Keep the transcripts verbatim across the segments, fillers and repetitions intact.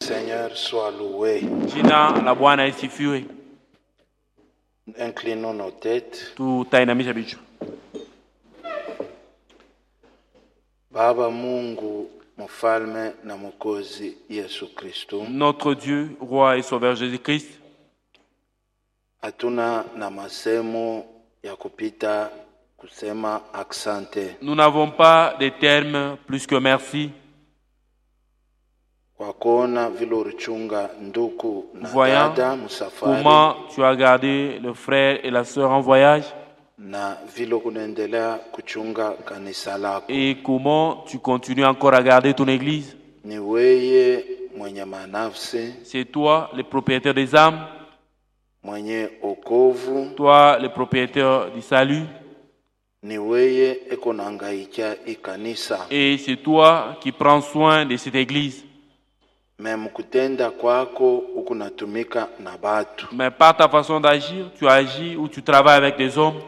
Seigneur soit loué. Jina la Bwana isifiwe. Inclinons nos têtes. Tutainamisha vichwa. Baba Mungu mfalme na mwokozi Yesu Kristo. Notre Dieu, roi et sauveur Jésus-Christ. Hatuna na masemo ya kupita kusema asante. Nous n'avons pas de termes plus que merci. Kwa kuona vile ulichunga ndugu na Voyant dada msafari. Comment tu as gardé le frère et la sœur en voyage. Na vile kunaendelea kuchunga kanisa lako. Et comment tu continues encore à garder ton église. Ni weye mwenye manafsi. C'est toi le propriétaire des âmes. Mwenye okovu. Toi le propriétaire du salut. Ni weye eko nahangaika ikanisa. Et c'est toi qui prends soin de cette église. Même kutenda kwako ukunatumika na batu. Mais par ta façon d'agir, tu agis ou tu travailles avec des hommes.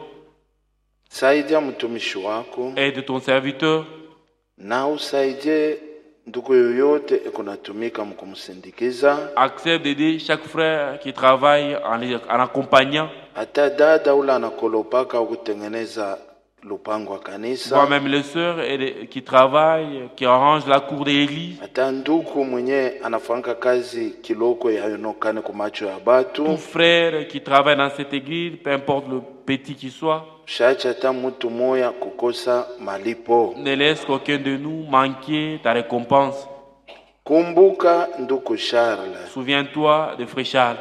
Saidia mtumishi wako. Aide ton serviteur. Na usaidie ndugu yoyote ekunatumika mkumsindikiza. Accepte d'aider chaque frère qui travaille en, en accompagnant. Hata dada ula anakolopaka ukutengeneza lupango wa kanisa. Voire même les sœurs qui travaillent, qui arrangent la cour de l'église. Hata ndugu mwenye anafanya kazi kiloko yayonokane kwa macho ya batu. Tout frère qui travaille dans cette église, peu importe le petit qu'il soit. Shacha hata mtu moya kukosa malipo. Ne laisse qu'aucun de nous manquer ta récompense. Kumbuka ndugu Charles. Souviens-toi de frère Charles.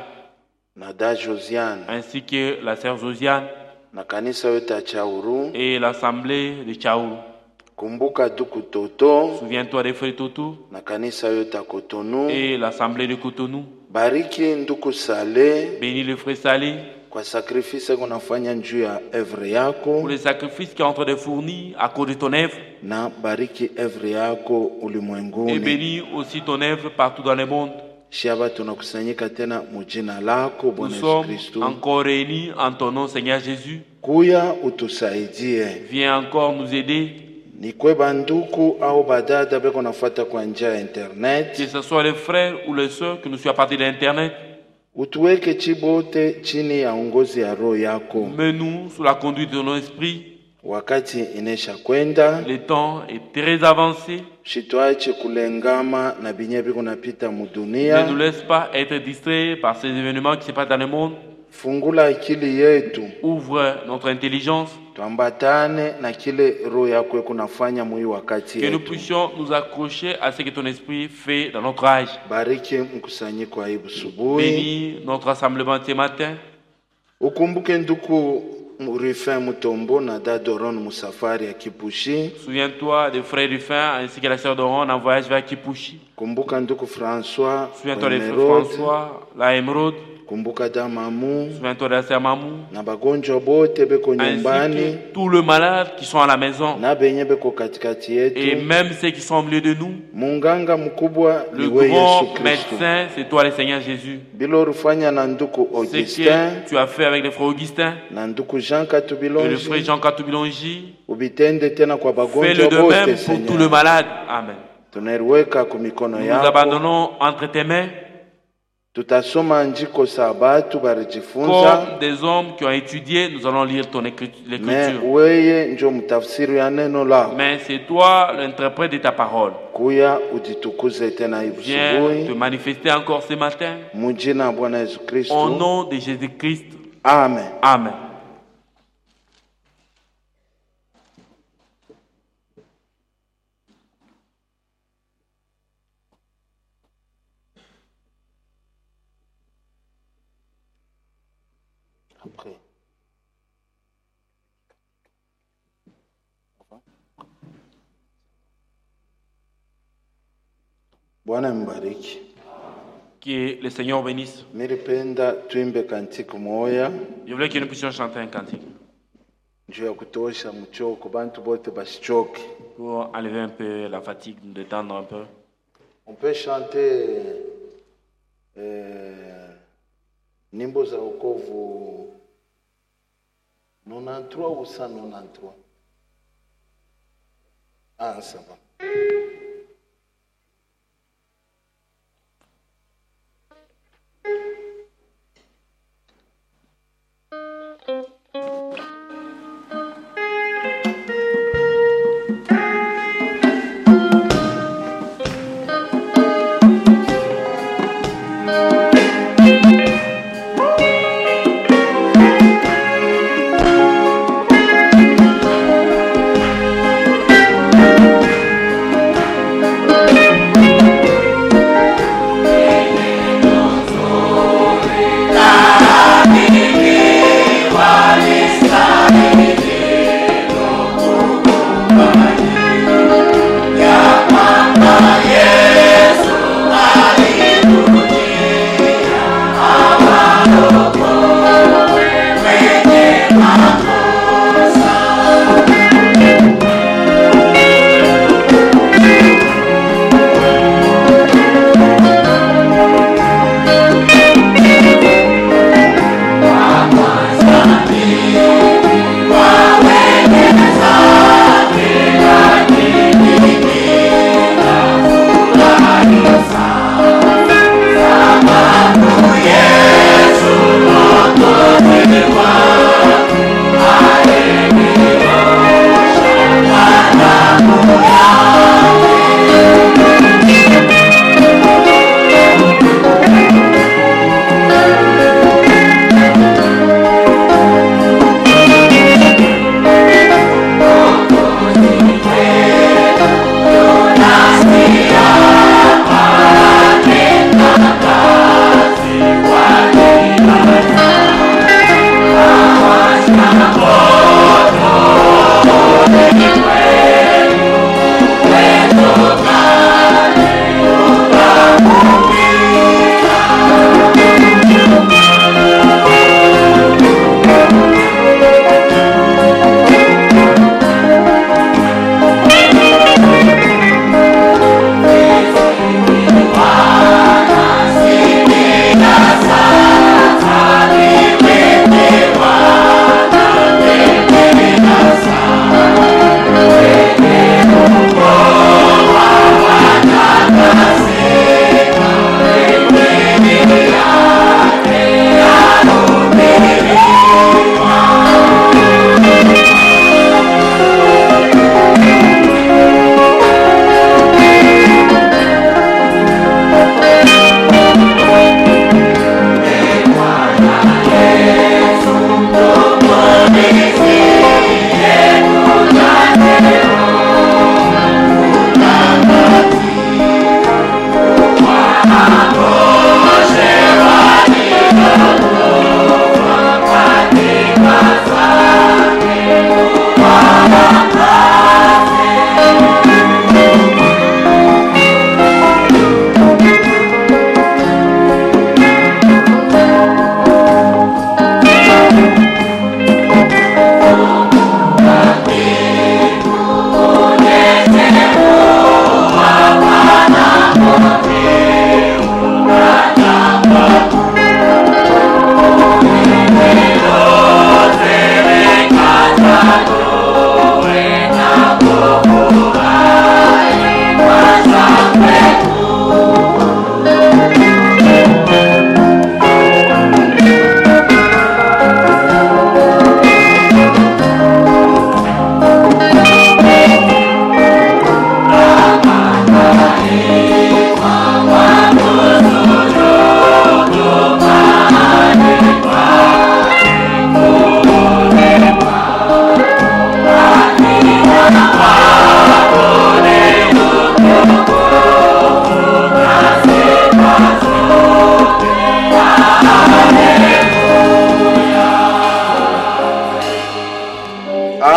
Na da Josiane. Ainsi que la sœur Josiane. Na kanisa yote ya Chauru. Et l'assemblée de Chauru. Kumbuka ndugu Toto. Souviens-toi de frère Toto. Na kanisa yote ya Cotonou. Et l'assemblée de Cotonou. Bariki ndugu Saleh. Bénis le frère Saleh. Kwa sacrifice kunafanya njuu ya œuvre yako. Pour les sacrifices qui est en train de fournir à cause de ton œuvre. Na bariki œuvre yako ulimwenguni. Et bénis aussi ton œuvre partout dans le monde. Shiaba tunakusanyika tena mujina lako Bwana Yesu Kristo. Nous sommes encore réunis en ton nom Seigneur Jésus. Kuya utusaidie. Viens encore nous aider. Nikwe banduku au badada beko nafuata kwa njia ya internet. Que ce soit les frères ou les sœurs que nous soient à partir de l'internet. Utuweke chibote chini ya ongozi ya roho yako. Mets-nous sous la conduite de nos esprits. Wakati inesha kwenda. Le temps est très avancé. Shitwache kulengama na binye biko napita mudunia. Ne nous laisse pas être distraits par ces événements qui se passent dans le monde. Fungula akili yetu. Ouvre notre intelligence. Tuambatane na kile roho yako kunafanya mwi wakati yetu. Que nous puissions nous accrocher à ce que ton esprit fait dans notre âge. Bariki mkusanyiko wa ibu subuhi. Bénis notre rassemblement ce matin. Ukumbuke nduku Rufin Mutombo na Dadoron musafari ya Kipushi. Souviens-toi des frères Rufin ainsi que la sœur Doron en voyage vers Kipushi. Kumbuka nduku François. Souviens-toi des frères François, la Émeraude. Kumbuka da Mamu. Souviens-toi de la sœur Mamou. Na bagonjwa bote beko nyumbani. Ainsi que tous les malades qui sont à la maison. Na benye beko katikati yetu. Et même ceux qui sont au milieu de nous. Munganga mkubwa le niwe Yesu grand Kristo. médecin, c'est toi le Seigneur Jésus. Bilo rufanya na nduku Augustin. Ce que tu as fait avec le frère Augustin. Na nduku Jean Katubilongi. Et le frère Jean Katubilongi. Ubitende tena kwa bagonjwa Fais-le de bote, même pour tous les malades. Amen. Tunaiweka kwa mikono Nous nous yako. abandonnons entre tes mains. Tutasoma njiko sabatu barijifunza. Comme des hommes qui ont étudié, nous allons lire ton écriture. Mais weye njo mtafsiri ya neno la. Mais c'est toi l'interprète de ta parole. Kuya ujitukuze tena hivi Viens subuhi. te manifester encore ce matin. Mujina wa Bwana Yesu Kristo. Au nom de Jésus-Christ. Amen. Amen. Après. Bwana mbariki. Que le Seigneur bénisse. Nilipenda tuimbe kantiki moya. Je voulais que nous puissions chanter un cantique. Njoo ya kutosha mchoko bantu bote basichoke. Pour enlever un peu la fatigue, nous détendre un peu. On peut chanter euh, nyimbo za wokovu quatre-vingt-treize ou cent quatre-vingt-treize. Ah, ça va.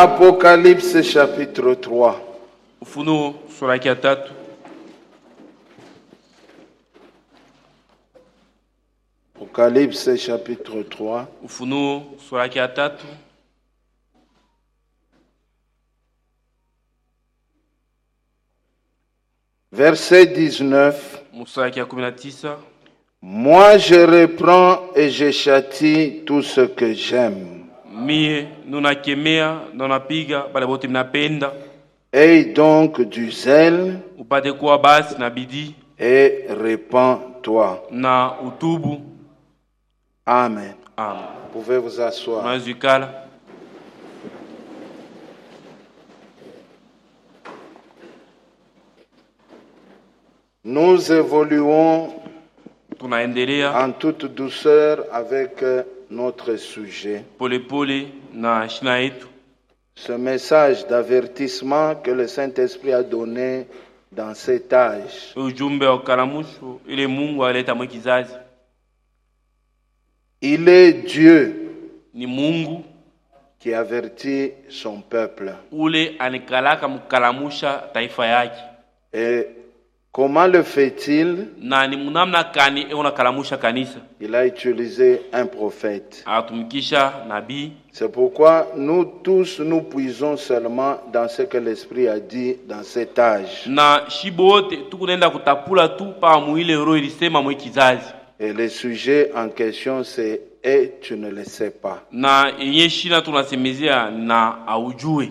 Apocalypse chapitre trois. Ufunuo sura yake ya tatu. Apocalypse chapitre trois. Ufunuo sura yake ya tatu. Verset dix-neuf. Mstari yake ya kumi na tisa. Moi je reprends et je châtie tout ce que j'aime. Mie nunakemea na napiga bale bote mnapenda. Aie donc du zèle Upate kuwa basi na bidii et repens-toi. na utubu. Amen. Amen. Vous pouvez vous asseoir. Unazikala. Nous évoluons Tunaendelea en toute douceur avec notre sujet. pole pole na shina yetu. Ce message d'avertissement que le Saint-Esprit a donné dans cet âge. Ujumbe wa karamusho ile Mungu aleta mwe kizazi. Il est Dieu Ni Mungu qui avertit son peuple. ule anikalaka mkalamusha taifa yake. Et comment le fait-il? Na ni munamna kani eona kalamusha kanisa. Il a utilisé un prophète. Atumikisha nabii. C'est pourquoi nous tous nous puisons seulement dans ce que l'Esprit a dit dans cet âge. Na shibote tukunenda kutapula tu pa muile roho ilisema mwe kizazi. Et le sujet en question c'est « Et tu ne le sais pas ». Na yenye shina tunasemezea na aujue.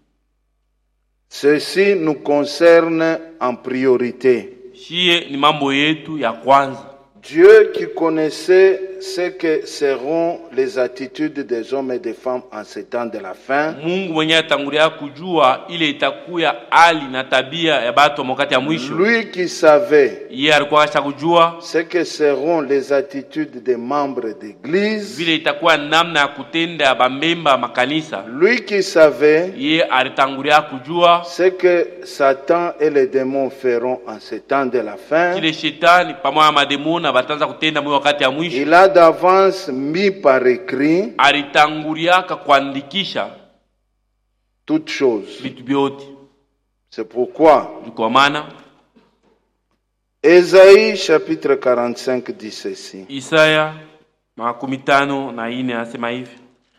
Ceci nous concerne en priorité. Shie ni mambo yetu ya kwanza. Dieu qui connaissait ce que seront les attitudes des hommes et des femmes en ces temps de la fin. Mungu mwenye atangulia kujua ile itakuya hali na tabia ya batu wakati ya mwisho. Lui qui savait Yeye alikuwa ashakujua ce que seront les attitudes des membres d'église. vile itakuwa namna ya kutenda ya bambemba makanisa. Lui qui savait Yeye alitangulia kujua ce que Satan et les démons feront en ces temps de la fin. kile shetani pamoja na mademona batanza kutenda mwe wakati ya mwisho. Il a d'avance mis par écrit Alitangulia kuandikisha toutes choses. vitu vyote. C'est pourquoi Kwa maana Ésaïe chapitre quarante-cinq dit ceci. Isaya makumi tano na ine anasema hivi.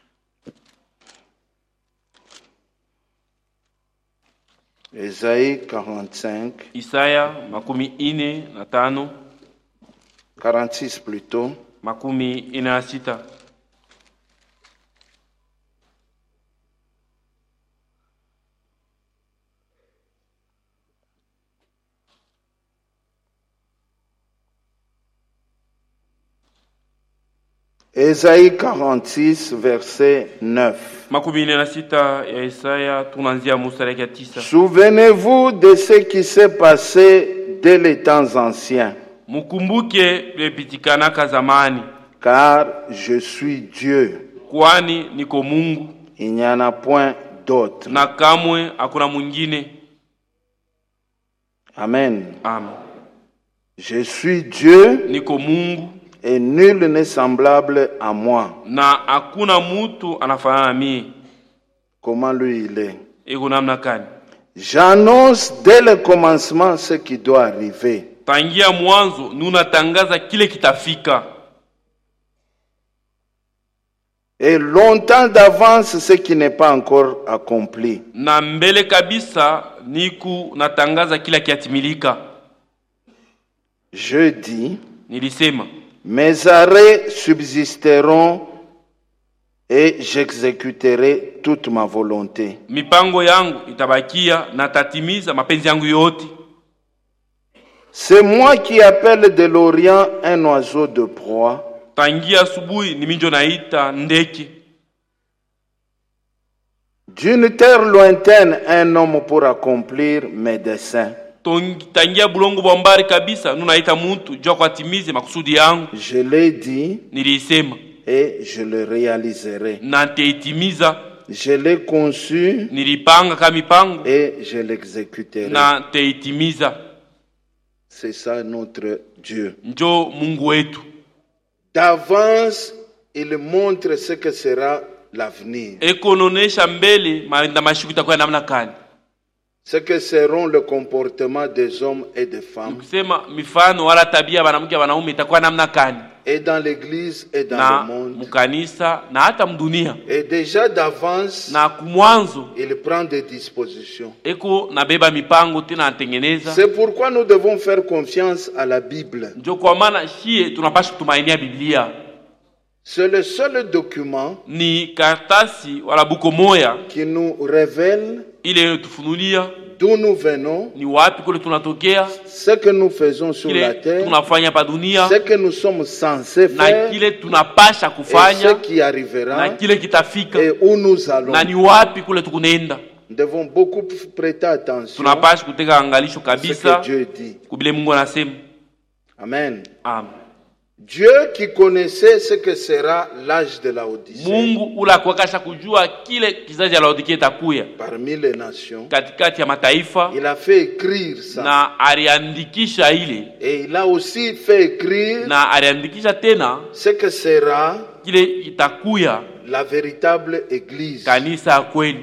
Ésaïe quarante-cinq, Isaya makumi ine na tano, quarante-six plutôt. makumi ine na sita. Ésaïe quarante-six, verset neuf. Makumi ine na sita ya Isaya tunaanzia mstari ya tisa. Souvenez-vous de ce qui s'est passé dès les temps anciens, Mukumbuke vipitikanaka zamani, car je suis Dieu. kwani niko Mungu Il n'y en a point d'autre. na kamwe hakuna mwingine. Amen. Amen. Je suis Dieu Niko Mungu et nul n'est semblable à moi. na hakuna mutu anafanana na mie. Comment lui il est? Iko namna kani? J'annonce dès le commencement ce qui doit arriver. Tangia mwanzo nunatangaza kile kitafika. Et longtemps d'avance ce qui n'est pas encore accompli. Na mbele kabisa niku natangaza kila kiatimilika. Je dis, Nilisema mes arrêts subsisteront et j'exécuterai toute ma volonté. mipango yangu itabakia na tatimiza mapenzi yangu yote. C'est moi qui appelle de l'Orient un oiseau de proie. Tangia asubuhi ni minjo naita ndeke. D'une terre lointaine un homme pour accomplir mes desseins. Tangia bulongo bwambari kabisa nunaita muntu jua kwa timize makusudi yangu. Je l'ai dit Nilisema et je le réaliserai. na nitaitimiza. Je l'ai conçu Nilipanga kama mipango et je l'exécuterai. na nitaitimiza. C'est ça notre Dieu. Njo Mungu wetu. D'avance, il montre ce que sera l'avenir. Ekononesha mbele maenda mashuku itakuwa namna gani? Ce que seront le comportement des hommes et des femmes. Kusema mifano wala tabia wanamke wanaume itakuwa namna gani? Et dans l'église et dans na le monde. Mukanisa na hata mdunia. Et déjà d'avance, na kumwanzo il prend des dispositions. Eko nabeba mipango tena atengeneza. C'est pourquoi nous devons faire confiance à la Bible. Ndio kwa maana shie tunapaswa kutumainia Biblia. C'est le seul document ni karatasi wala buko moya qui nous révèle ile tufunulia d'où nous venons, ni wapi kule tunatokea, ce que nous faisons sur kile la terre, tunafanya pa dunia, ce que nous sommes censés na faire, kile tunapasha et kufanya, ce qui arrivera, na kile kitafika, et où nous allons. na ni wapi kule tukunaenda. Nous devons beaucoup prêter attention Tunapasha kutega angalisho à ce kabisa que Dieu dit. kubile Mungu anasema. Amen. Amen. Dieu qui connaissait ce que sera l'âge de la Odyssée Mungu ula kuakasha kujua kile kizazi ya Laodikia itakuya parmi les nations, katikati ya mataifa, il a fait écrire ça. na aliandikisha ile, Et il a aussi fait écrire na aliandikisha tena ce que sera kile itakuya la véritable église. kanisa ya kweli.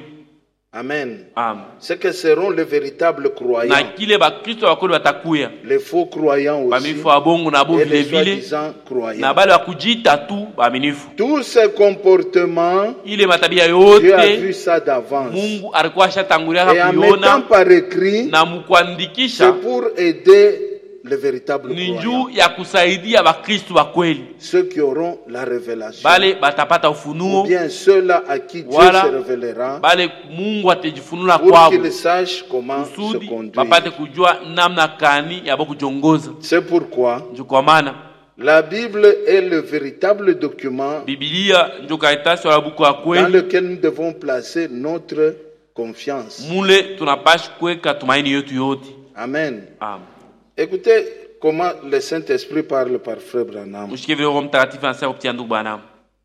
Amen. Amen. Ce que seront les véritables Na croyants, kile bakristo wa kweli watakuya, les faux croyants aussi, baminifu wa bongo na bo et vile les vile, soi-disant na croyants. bale wa kujita tu baminifu. Tous ces comportements, Ile matabia Dieu a vu yote ça d'avance. Mungu alikuwa ashatangulia Et en mettant kuiona, par écrit, na mukuandikisha c'est pour aider les véritables ni croyants, juu ya kusaidia bakristo wa kweli, ceux qui auront la révélation, bale batapata ou ufunuo, bien ceux-là à qui Dieu Voilà. se révélera, bale Mungu atajifunula pour kwao qu'ils sachent comment se kusudi conduire. bapate kujua namna kani ya kujongoza. C'est pourquoi Ndio kwa maana la Bible est le véritable document Biblia ndio karatasi wala buku ya dans kweli, lequel nous devons placer notre confiance. mule tunapasha kuweka tumaini yetu yote. Amen. Amen. Écoutez comment le Saint-Esprit parle par Frère Branham. Mshike vile Roho Mtakatifu anasema kupitia ndugu Branham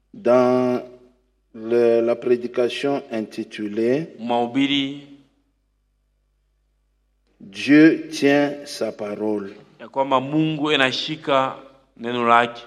Dans le- la prédication intitulée mahubiri Dieu tient sa parole. ya kwamba Mungu anashika neno lake.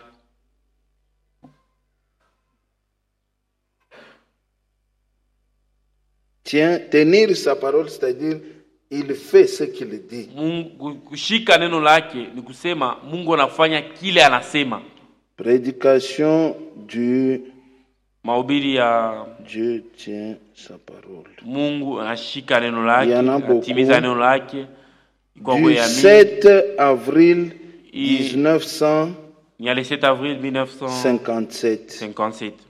Tient, tenir sa parole, c'est-à-dire il fait ce qu'il dit. Mungu kushika neno lake ni kusema Mungu anafanya kile anasema. Prédication du Mahubiri ya Dieu tient sa parole. Mungu anashika neno lake, Il y en a beaucoup. anatimiza neno lake. Iko Du kwa ya mimi sept avril Et- dix-neuf cent ni ya le sept avril mille neuf cent cinquante-sept. cinquante-sept.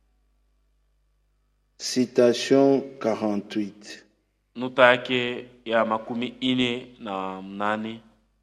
Citation quarante-huit. Nota yake ya makumi ine na mnane.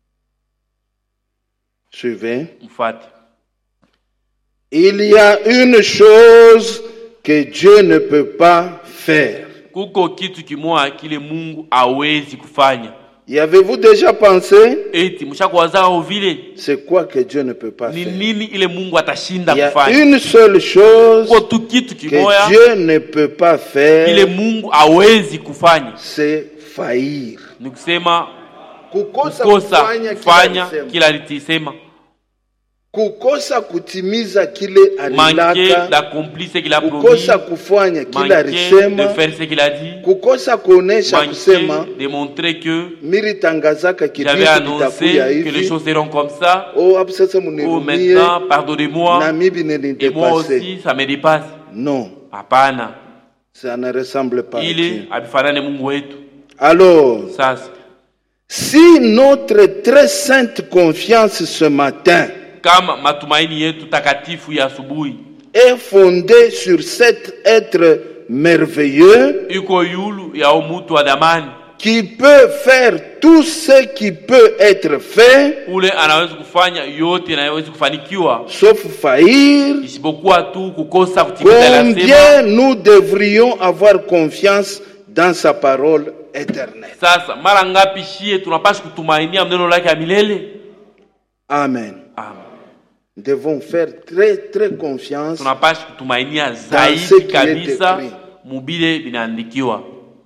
Suivez. Mfati. Il y a une chose que Dieu ne peut pas faire. Kuko kitu kimoja kile Mungu hawezi kufanya. Y avez-vous déjà pensé? Eti mshakuwazao vile C'est quoi que Dieu ne peut pas ni faire? nini ile Mungu atashinda Il y a kufanya? une seule chose Kuko tu kitu que kimoja Dieu ne peut pas kile faire, Mungu hawezi kufanya, c'est faillir. ni kusema Kukosa kukosa kufanya kila kufanya alisema. kila alitisema, Kukosa kutimiza kile manquer alilaka. d'accomplir qu'il a promis, Kukosa kufanya kila manquer de alisema. faire ce qu'il a dit, Kukosa kuonesha kusema manquer de montrer que miri tangazaka il avait kibitu annoncé vitakuya que les hivi. choses seront comme ça. Oh, hapo sasa Oh, munirumie maintenant, pardonnez-moi, na mimi et moi nilidepase. aussi, ça me dépasse. Non, Hapana, ça ne ressemble pas à ile Dieu. abifanane Mungu wetu. Alors, Sasa si notre très sainte confiance ce matin kama matumaini yetu takatifu ya asubuhi est fondée sur cet être merveilleux iko yulu ya umutu wa damani, qui peut faire tout ce qui peut être fait, ule anaweza kufanya yote na anaweza kufanikiwa sauf faillir, isipokuwa tu kukosa kutimiza lazima. combien nous devrions avoir confiance dans sa parole éternelle. Sasa mara ngapi shie tunapaswa kutumainia neno lake ya milele? Amen. Amen. Nous devons faire très très confiance. Tunapaswa kutumainia Dans ce zaidi qui est kabisa écrit. mubile binaandikiwa.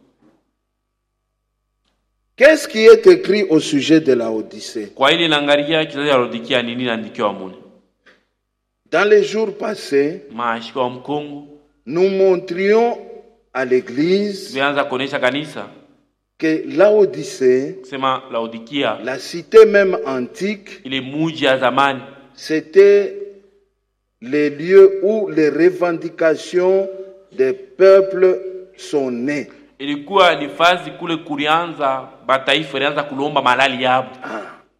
Qu'est-ce qui est écrit au sujet de la Odyssée? Kwa ile naangalia kizazi ya Laodikia nini naandikiwa mune. Dans les jours passés, Maashika wa Mkongo nous montrions à l'église tulianza kuonesha kanisa que Laodicée, kusema Laodikia, la cité même antique, ile muji ya zamani, c'était les lieux où les revendications des peuples sont nées. ilikuwa nafasi kule kulianza bataifa ilianza kulomba malali yabo. Ah.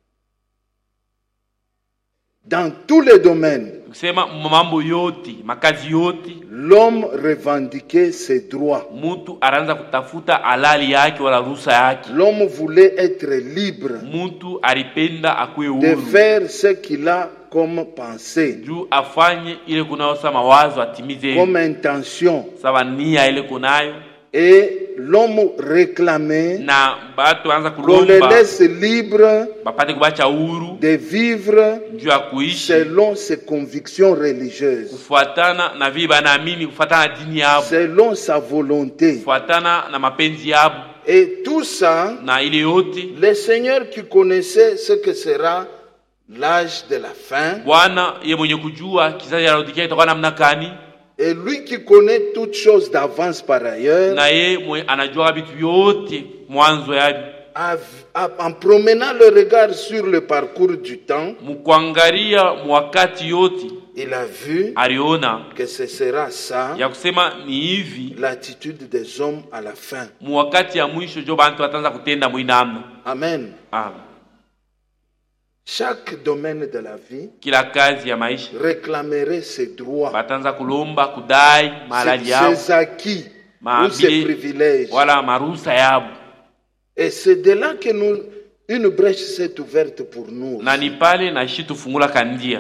Dans tous les domaines, kusema mambo yote, makazi yote, l'homme revendiquait ses droits. Mutu aranza kutafuta halali yake wala ruhusa yake. L'homme voulait être libre Mutu alipenda akue de huru faire ce qu'il a comme pensée, juu afanye ile kunayo sama wazo atimize comme intention. sawa nia ile kunayo, Et l'homme réclamait na batu anza qu'on le kulomba laisse libre bapate kubacha huru de vivre juu ya kuishi selon ses convictions religieuses, kufuatana na vile banaamini, kufuatana na dini yabo, selon sa volonté. kufuatana na mapenzi yabo. Et tout ça, Na ile yote le Seigneur qui connaissait ce que sera l'âge de la fin, Bwana ye mwenye kujua kizazi cha Laodikia itakuwa namna gani, et lui qui connaît toutes choses d'avance par ailleurs, na ye mwe anajua vitu vyote mwanzo yabi, a- a- en promenant le regard sur le parcours du temps, mkuangalia mwakati yote il a vu aliona que ce sera ça, ya kusema ni hivi l'attitude des hommes à la fin. mwakati ya mwisho jo bantu watanza kutenda mwinamna. Amen. Amen. Chaque domaine de la vie Kila kazi ya maisha réclamerait ses droits, batanza kulomba kudai malali ses, yao ses acquis Ma ou ses bile- privilèges. wala maruhusa yabo, Et c'est de là que nous, une brèche s'est ouverte pour nous, na ni pale na shi tufungula kandia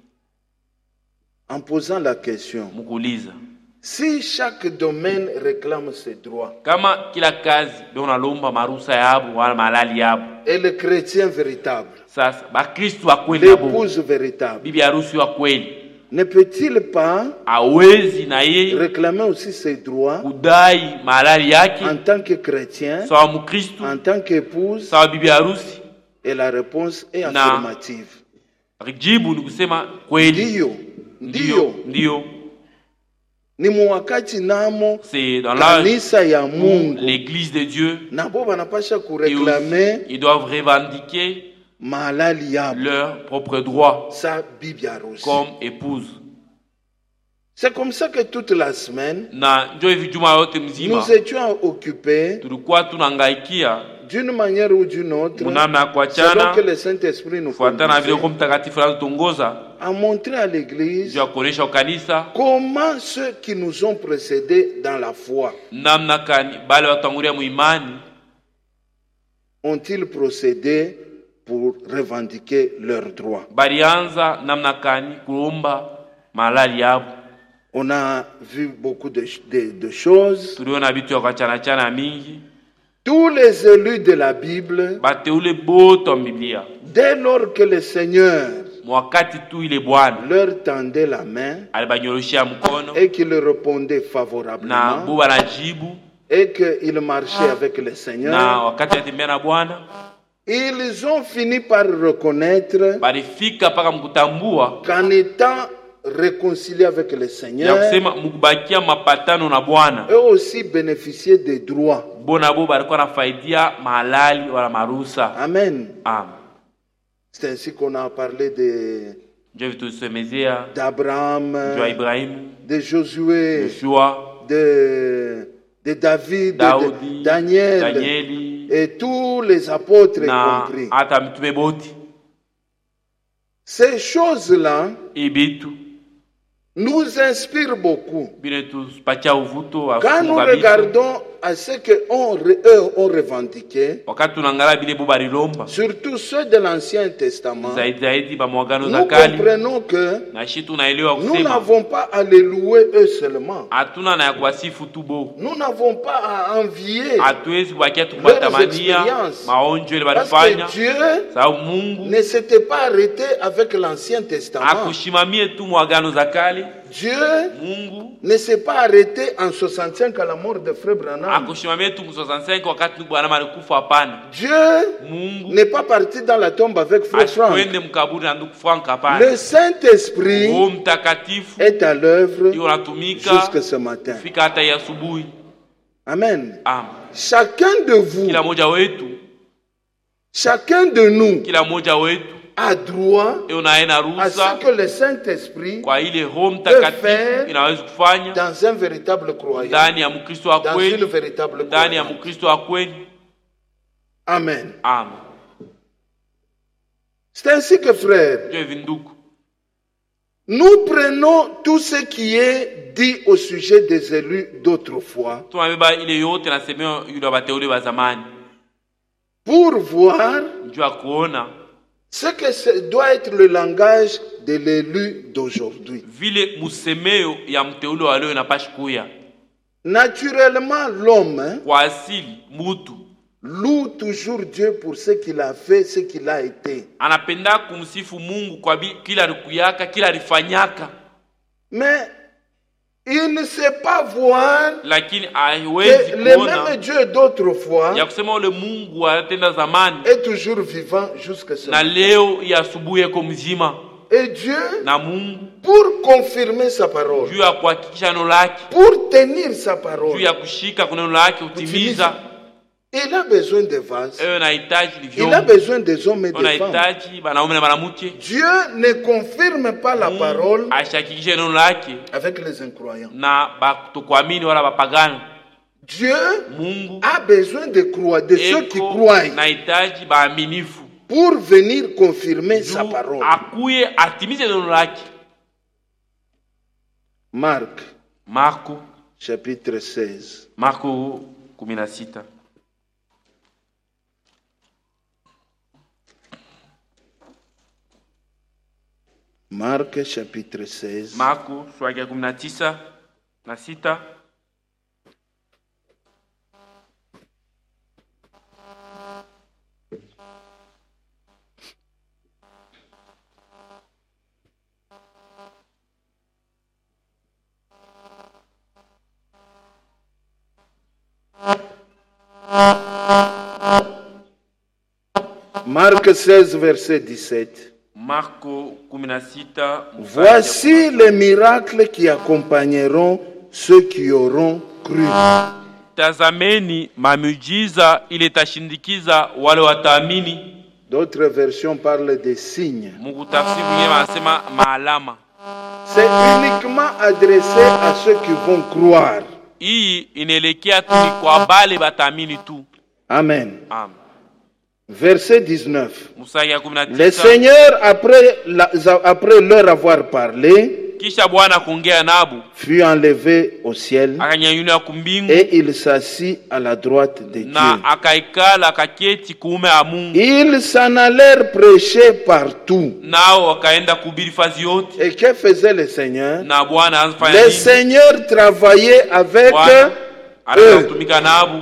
en posant la question. mukuuliza Si chaque domaine réclame ses droits, kama kila kazi ndio unalomba maruhusa yabo wala malali yabo, et le chrétien véritable, sasa bakristo wa kweli nabo, l'épouse véritable, bibi harusi wa kweli ne peut-il pas awezi na yeye réclamer aussi ses droits kudai malali yake en tant que chrétien, sawa mukristo en tant qu'épouse? sawa bibi harusi? Et la réponse est Na. affirmative. Jibu ni kusema kweli, Ndiyo, ndio, ndiyo. ndio. Ni mwakati namo C'est dans l'âge kanisa ya où Mungu l'église de Dieu, nabo banapasha et aussi, kureklame ils doivent revendiquer malali yabo leurs propres droits sa bibi harusi. comme épouse. C'est comme ça que toute la semaine Na ndio hivi juma yote mzima nous étions occupés tulikuwa tunangaikia d'une manière ou d'une autre, munamna ya selon kuachana que le Saint-Esprit nous kufuatana vile kwa conduisait, mtakatifu anatuongoza à montrer à l'Église juu ya kuonesha kanisa comment ceux qui nous ont précédés dans la foi namna kani bale watangulia muimani ont-ils procédé pour revendiquer leurs droits. balianza namna kani kuomba malali yabo. On a vu beaucoup de, de, de choses. Tuliona vitu ya kuachana chana mingi. Tous les élus de la Bible, Bateule bote wa Biblia, dès lors que le Seigneur mwakati tu ile Bwana leur tendait la main alibanyoroshia mkono et qu'il répondait na favorablement buba najibu, et qu'il marchait avec le na Seigneur, wakati atembea na Bwana ils ont fini par reconnaître balifika paka mkutambua qu'en étant réconciliés avec le ya Seigneur, kusema mkubakia mapatano na Bwana, eux aussi bénéficiaient des droits. bona bo balikuwa nafaidia mahalali wala maruhusa. Amen. Amen. C'est ainsi qu'on a parlé de, Ndio vitu tusemezea d'Abraham, juu ya Ibrahimu, de Josué, Yoshua, de, de David, Daudi, de Daniel, Danieli et tous les apôtres na compris. hata mitume boti. Ces choses-là Ibitu nous inspirent beaucoup. bile tupatia uvuto wa Quand nous kufunga vitu. regardons à ce qu'eux ont revendiqué, Wakati tunaangalia bile buba lilomba surtout ceux de l'Ancien Testament, zaidi zaidi ba mwagano za nous kali, comprenons que na shi tunaelewa nous kusema n'avons pas à les louer eux seulement. hatuna na ya kuwasifu tu bo, Nous n'avons pas à envier. hatuwezi kubakia Leurs tukubatamania expériences. maonjo ile Parce balifanya, que Dieu sababu Mungu ne s'était pas arrêté avec l'Ancien Testament. akushimamie tu mwagano za kale, yake Dieu Mungu ne s'est pas arrêté en soixante-cinq à la mort de Frère Branham. akushimamia tu mu soixante-cinq wakati ndugu Branham alikufa. Hapana, Dieu Mungu n'est pas parti dans la tombe avec Frère Franck. asikwende mkaburi na ndugu Frank. Hapana, Le Saint-Esprit Roho Mtakatifu est à l'œuvre iko natumika jusque ce matin. fika hata ya asubuhi. Amen. Amen. Chacun de vous, Kila moja wetu, chacun de nous kila moja wetu a droit unaena à ruhusa ce que le Saint-Esprit kwa ile Roho Mtakatifu inaweza kufanya dans un véritable croyant, ndani ya Mkristo wa dans kweli, une véritable ndani ya croyance. Mkristo wa kweli. Amen. Amen. C'est ainsi que, frère, Ndio hivi ndugu, nous prenons tout ce qui est dit au sujet des élus d'autrefois tunabeba ile yote nasemea yule wateule wa zamani pour voir njoo kuona ce que ce doit être le langage de l'élu d'aujourd'hui. vile musemeo ya mteule wa leo inapashi kuya. Naturellement, l'homme hein, Kwa asili mutu loue toujours Dieu pour ce qu'il a fait, ce qu'il a été. anapenda kumsifu Mungu kwa bi, kila alikuyaka, kila alifanyaka, Mais il ne sait pas voir lakini que haiwezi le kuona même Dieu d'autrefois ya kusema ule Mungu atenda zamani est toujours vivant jusqu'à ce na moment. leo ya asubuhi yako mzima, Et Dieu, na Mungu pour confirmer sa parole, juu ya kuhakikisha neno lake, pour tenir sa juu parole, ya kushika kwa neno lake utimiza. il a besoin de vases, Ewe unahitaji ni il a vyombo, besoin des hommes et des femmes. unahitaji wanaume na mwanamke. Dieu ne confirme pas la parole Ashakikishe neno lake avec les incroyants. na bakutokuamini wala bapagani. Dieu Mungu a besoin de, croire, de ceux qui eko croient nahitaji baaminifu pour venir confirmer sa juu parole. akuye atimize neno lake. Marc, Marko chapitre seize. Marko kumi na sita. Marc, chapitre seize. Marko sura ya kumi na tisa na sita. Marc seize, verset dix-sept. Marko kumi na sita. Voici les miracles qui accompagneront ceux qui auront cru. Tazameni mamiujiza ile tashindikiza wale wataamini. D'autres versions parlent des signes. Mungu tafsiri mwingine wanasema maalama. C'est uniquement adressé à ceux qui vont croire. Hii inaelekea tu ni kwa bale bataamini tu. Amen. Amen. Verset dix-neuf. Mstari ya kumi na tisa. Le Seigneur, après, la, après leur avoir parlé, Kisha Bwana kuongea nabo fut enlevé au ciel akanyanyulia kumbingu et il s'assit à la droite de Dieu. na akaikala akaketi kuume ya Mungu. Ils s'en allèrent prêcher partout. Nao wakaenda kuhubiri fazi yote. Et que faisait le Seigneur? Na Bwana anafanya Le nini? Seigneur travaillait avec Bwana anaanza eux. kutumika nabo.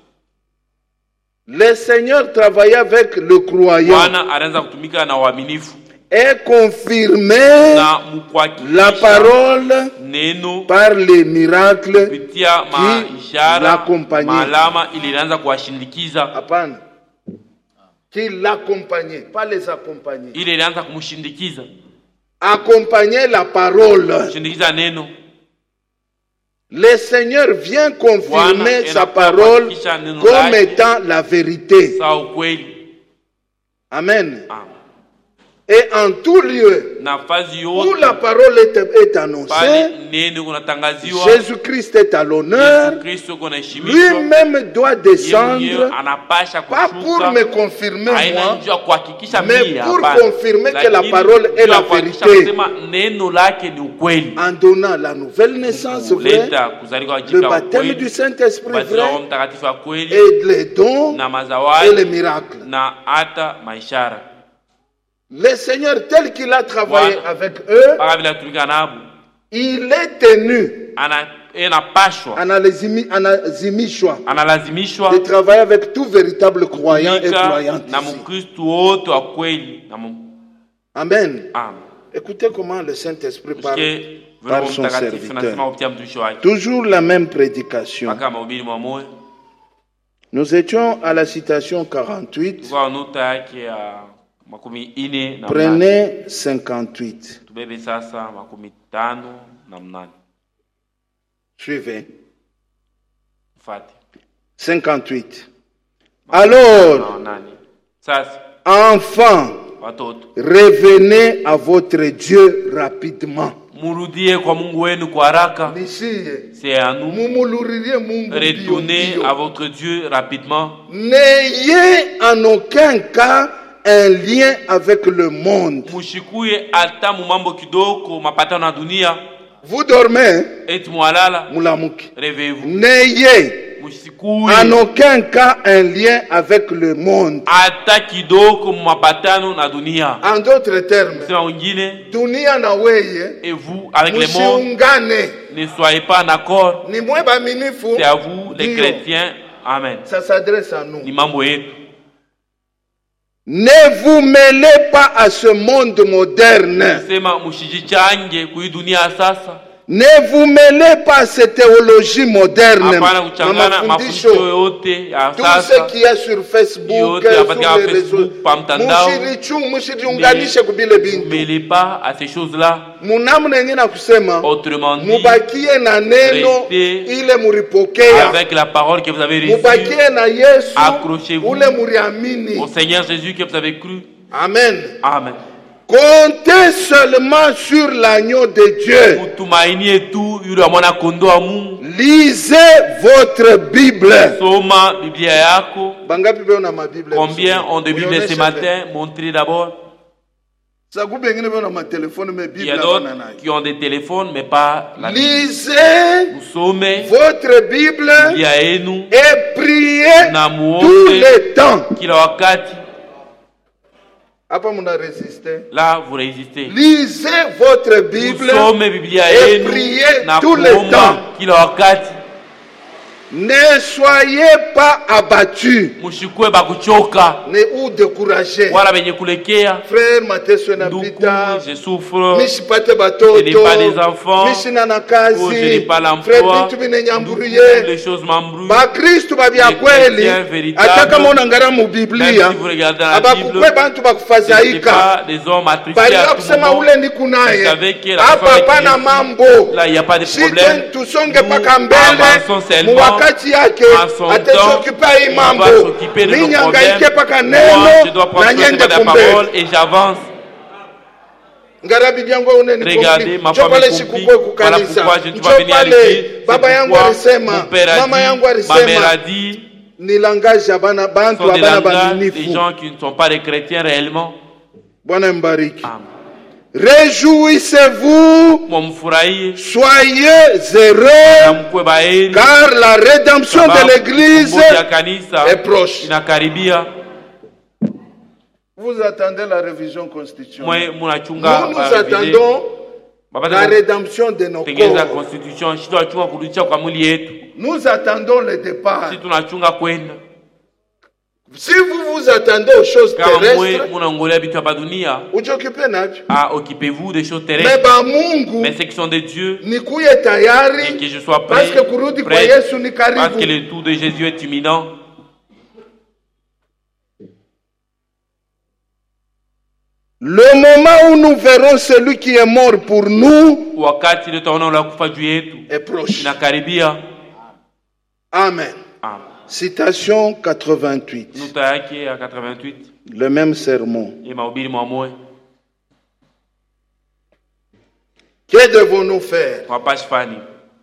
Le Seigneur travaillait avec le croyant Bwana anaanza kutumika na waaminifu et confirmait na mkuhakikisha la parole neno par les miracles kupitia qui maishara l'accompagnaient. maalama ili inaanza kuwashindikiza, Hapana. Qui l'accompagnait, pas les accompagner. ili inaanza kumshindikiza, Accompagner la parole. kushindikiza neno. Le Seigneur vient confirmer Bwana sa anakuwa parole kuhakikisha neno comme lake étant la vérité. sawa ukweli. Amen. Amen. Et en tout lieu Nafasi où yote la parole est, est annoncée, pale neno kunatangaziwa, Jésus-Christ est à l'honneur, Yesu Kristo kunaheshimishwa, lui-même doit yeye descendre, mwenyewe anapasha pas pour kushuka, me confirmer haina moi, njia ya kuhakikisha mais mimi, pour hapana. confirmer que la Lakini parole est njia ya la kuhakikisha vérité. kusema neno lake ni ukweli. En donnant la nouvelle naissance vraie, Kuleta kuzaliwa le jipya baptême ukweli, du Saint-Esprit ubatizo wa Roho vrai, Mtakatifu wa kweli et les dons na et les mazawadi miracles. na hata maishara. Le Seigneur, tel qu'il a travaillé Bwana avec eux, mpaka vile atumika nabo, il est tenu, ana anapashwa analazimishwa analazimishwa de travailler avec tout véritable croyant et kutumika croyante na ici. Mkristo wote wa kweli na Mungu. Amen. Amen. Écoutez comment le Saint-Esprit parle Usikie par Roho son Mtakatifu nasema serviteur. kupitia mtumishi wake. Toujours la même prédication. Mpaka mahubiri mwa moyo. Nous étions à la citation quarante-huit. Kwa nota yake ya makumi ine na mnane. Prenez cinquante-huit. Tubebe sasa makumi tano na mnane. Suivez. Fati. cinquante-huit. Alors, Sasa enfants, watoto, revenez à votre Dieu rapidement. murudie kwa Mungu wenu kwa haraka. Nisiye. C'est à nous. Mumuluririe Mungu Retournez bio, bio. à votre Dieu rapidement. N'ayez en aucun cas un lien avec le monde. Mushikuye hata mumambo kidogo mapatano na dunia. Vous dormez, Eti mwalala, mulamuki. réveillez-vous. N'ayez Mushikuye en aucun cas un lien avec le monde. hata kidogo mapatano na dunia. En d'autres termes, Sema wengine, dunia na weye, et vous avec le monde, musiungane. ne soyez pas en accord. Ni mwe baminifu. C'est à vous les Dio. chrétiens. Amen. Ça s'adresse à nous. Ni mambo yetu. Ne vous mêlez pas à ce monde moderne. Sema mushijichange kui dunia sasa. Ne vous mêlez pas à cette théologie moderne. Hapana kuchangana mafundisho yote ya Tout ce sasa. qu'il y a sur Facebook, Yote sur yapatikana les réseaux. Facebook, pa mtandao. Mushirichu, mushiriunganishe kubile bintu. Mêlez pas à ces choses-là. Munamna nyingine kusema Autrement dit, mubakie na neno restez ile muripokea. avec la parole que vous avez reçue, Mubakie na Yesu accrochez-vous ule muriamini. au Seigneur Jésus que vous avez cru. Amen. Amen. Comptez seulement sur l'agneau de Dieu. Mutumainie tu yule wa mwana kondoo wa Mungu. Lisez votre Bible. Soma Biblia yako. Bangapi beo na mabible? Combien ont de Bibles ce matin? Montrez d'abord. Sagu bengine beo na ma téléphone mais Il y Bible a hapana d'autres nayo. qui ont des téléphones mais pas la Bible. Lisez Vous sommez votre Bible Biblia yenu et priez na tout muombe le temps. kila wakati. Hapa muna résister. Là vous résistez. Lisez votre Bible Usome Biblia et yenu priez na tout le kuomba temps. kila wakati. Ne soyez pas abattus Mushikwe bakuchoka ne ou découragés. wala benye kulekea. Frère mateso Ndugu, napita. je souffre. Mishipate batoto. Je n'ai pas des enfants. Mishina na Oh, je n'ai kazi. pas Frère l'emploi. bitu Ndugu, binenyamburie. les choses m'embrouillent. Bakristu babya Les kweli chrétiens véritables, hata kama unangara mu Même Biblia si vous regardez dans la abakukwe Bible, bantu ce n'est bakufadhaika pas des hommes attribués bali à tout kusema moment. ule niku naye Vous savez que la hapa personne hapana avec Jésus, mambo là, il n'y a pas de si problème. tusonge Nous paka mbele avançons mu seulement wakati yake en son atachokipa hii il mambo va s'occuper de nos ninyangaike problèmes. paka Moi, je dois neno prendre na soin nyende de la kumbele parole et j'avance. ngarabi yangu une ni Regardez, ma njoo femme pale est sikukwe compris. Voilà kukanisa pourquoi je ne suis pas njoo venu à pale l'église. baba C'est yangu pourquoi alisema mon père a mama yangu dit, ma mère a alisema dit, ni langage abana ce bantu sont des abana langages des baminifu. gens qui ne sont pas des chrétiens réellement. Bwana mbariki. Amen. Réjouissez-vous, Mumfurahie, soyez heureux, na mkwe baheri, car la rédemption de l'Église ukombozi ya kanisa est proche. inakaribia. Vous attendez la révision constitutionnelle. Mwe munachunga Nous nous ba- attendons Baba la tena rédemption de nos kutengeneza corps. constitution, shi tunachunga kurudisha kwa mwili yetu. Nous attendons le départ. Si tunachunga kwenda. Si vous vous attendez aux choses Kama mwe terrestres, munangolea vitu hapa dunia, ujokipe navyo. ah, occupez-vous des choses Mais terrestres. ba Mungu Mais ceux qui sont de Dieu, nikuye et tayari que je sois parce prêt, que kurudi kwa prêt, Yesu ni parce que karibu. le tour de Jésus est imminent. Le moment où nous verrons celui qui est mort pour nous Wakati tutaona ule kufa juu yetu est proche. inakaribia. Amen. Amen. Citation quatre-vingt-huit. Nuta yake ya quatre-vingt-huit Le même sermon. ya mahubiri mwamoe Que devons-nous faire? kwa page fani.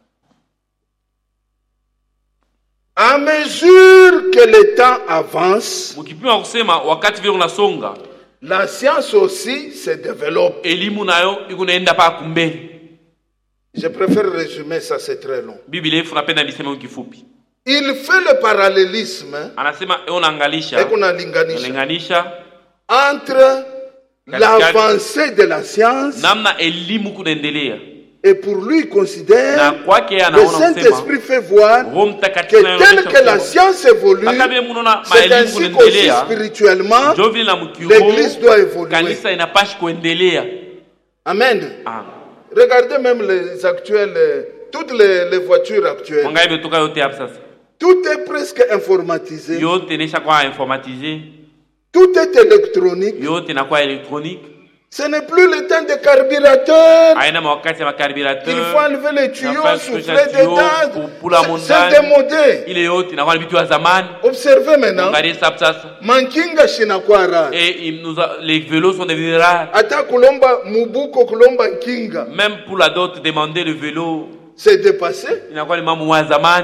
À mesure que le temps avance, Mkipima kusema wakati vile unasonga, la science aussi se développe. elimu nayo ikunaenda pa kumbele. Je préfère résumer ça, c'est très long. Biblia yetu napenda niseme kifupi. Il fait le parallélisme Anasema unaangalisha, et qu'on a linganisha unalinganisha entre l'avancée de la science namna elimu kunaendelea. et pour lui il Na considère kwake le anaona kusema Saint-Esprit fait voir Roho que Mtakatifu tel que la science évolue, mpaka vile mnaona c'est maelimu ainsi qu'aussi kunaendelea, spirituellement ndio vile na mkiroho l'Église doit évoluer. kanisa inapashi kuendelea. Amen. Amen. Regardez même les actuels, euh, toutes les, les voitures actuelles. Mwangalie betoka yote hapa sasa. Tout est presque informatisé. Yote nisha kwa informatisé. Tout est électronique. Yote na kwa électronique. Ce n'est plus le temps de carburateur. Aina mawakati ya carburateur. Il faut enlever les tuyaux, souffler tuyau, dedans. C'est démodé. Ile yote na kwa vitu ya zamani. Observez maintenant. Angalia sasa. Mankinga shinakuwa rare. Et nous a, les vélos sont devenus rares. Ata kulomba mubuko kulomba nkinga. Même pour la dot demander le vélo. C'est dépassé. Inakuwa ni mambo ya zamani.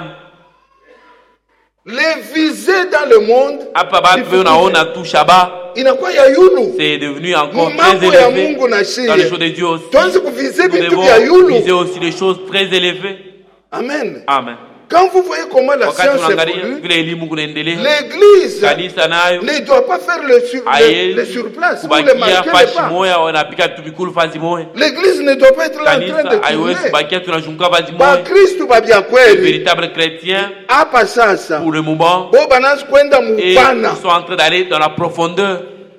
Les visées dans le monde. Hapa batu unaona tu shaba. Inakuwa ya yulu. C'est devenu encore très élevé dans les choses de Dieu aussi. Nous devons viser aussi les choses très élevées. Amen. Amen. Quand vous voyez comment la science évolue, l'Église ne doit pas faire le, sur, le, le surplace. Vous ne marquez pas. L'Église ne doit pas être là en train de tourner. Par Christ ou bien quoi? Le véritable chrétien, pour le moment, et ils sont en train d'aller dans la profondeur.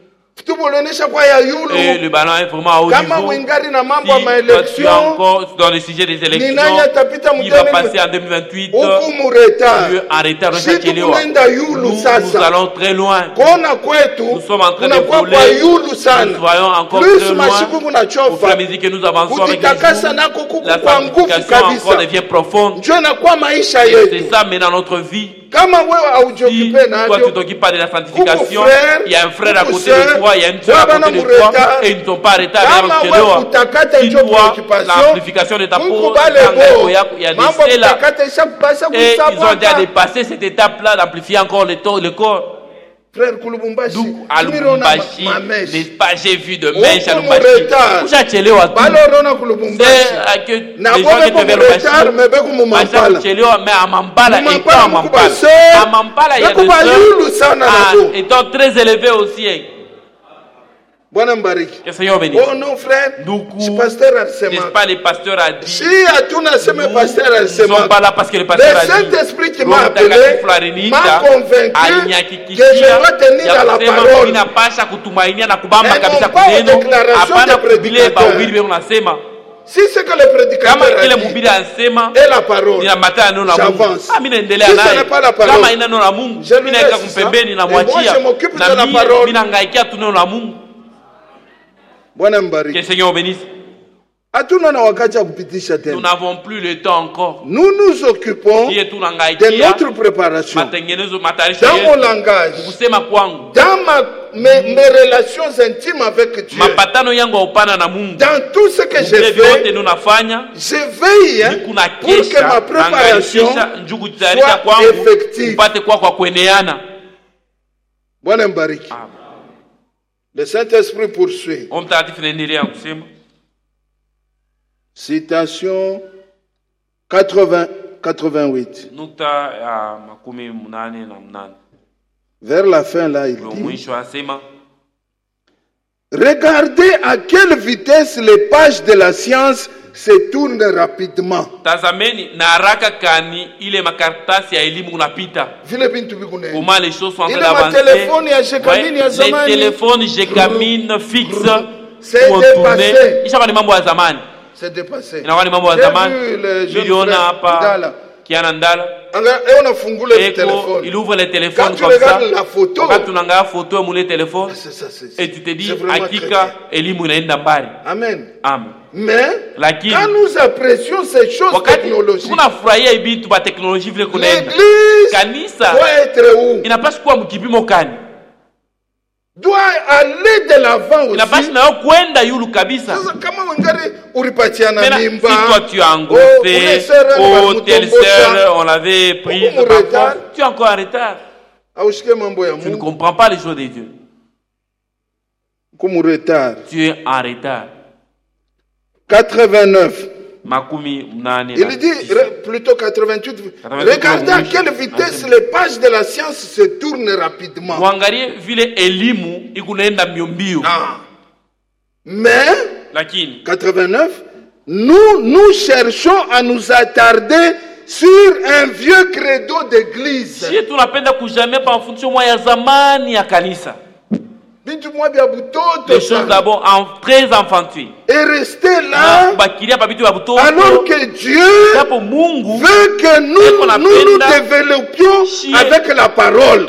Et le ballon est vraiment à haut niveau. Si tu es encore dans le sujet des élections, il va passer en deux mille vingt-huit. Dieu en retard. Nous, nous allons très loin. Nous sommes en train de voler. Nous soyons encore très loin. Au fur et à mesure que nous avançons avec les jours, la sanctification encore devient profonde. C'est ça maintenant notre vie. Si toi tu t'occupes pas de la sanctification, il y a un frère à côté de toi, il y a une soeur à côté de toi, et ils ne sont pas arrêtés à regarder. Si toi, l'amplification de ta peau, il y a des ceux là, et ils ont déjà dépassé cette étape-là d'amplifier encore le corps. Frère Kulubumbashi, d'où à Lubumbashi, n'est-ce pas, j'ai vu de mèche à Lubumbashi. Où j'ai tchelé à tout. C'est que les gens qui te verront Lubumbashi, mais à Mambala, et quand à Mambala, à Mambala, il y a des sœurs, étant très élevés aussi. Que Seigneur bénisse. Oh non frère, n'est-ce pas les pasteurs a dit? Si à tout n'a pas pasteur Ils sont pas là parce que le pasteur a dit. Le Saint-Esprit qui m'a appelé m'a convaincu que je dois tenir à la parole. Et non pas aux déclarations des prédicateurs. Si c'est que le prédicateur a dit et la parole, j'avance. Si ce n'est pas la parole, je le laisse. Et moi je m'occupe de la parole. Que le Seigneur bénisse. Nous n'avons plus le temps encore. Nous nous occupons de notre préparation. Dans mon langage, dans ma, mes, mes relations intimes avec Dieu, dans tout ce que je fais, je veille pour que ma préparation soit effective. Le Saint-Esprit poursuit. Citation quatre-vingts, quatre-vingt-huit. Vers la fin, là, il dit: regardez à quelle vitesse les pages de la science se tournent rapidement. Comment les choses sont en train d'avancer. Les téléphones, Gécamine, fixes, c'est dépassé. C'est dépassé. J'ai vu le jeune frère Kianandala. Il ouvre les téléphones comme ça. Quand tu as une photo, tu téléphone et tu te dis Akika Elimu inaenda mbali. Amen. Amen. Mais quand nous apprécions ces choses technologiques, l'église doit être où? Doit aller de l'avant aussi. Si toi tu as engrossé, oh, telle sœur, on l'avait prise, tu es encore en retard. Tu ne comprends pas les choses de Dieu. Tu es en retard. quatre-vingt-neuf. Il dit plutôt quatre-vingt-huit. Regardez à quelle vitesse les pages de la science se tournent rapidement. Ah. Mais quatre-vingt-neuf, nous nous cherchons à nous attarder sur un vieux credo d'église. Les choses d'abord en, très enfantines. Et rester là, alors que Dieu veut que nous nous, nous développions avec la parole.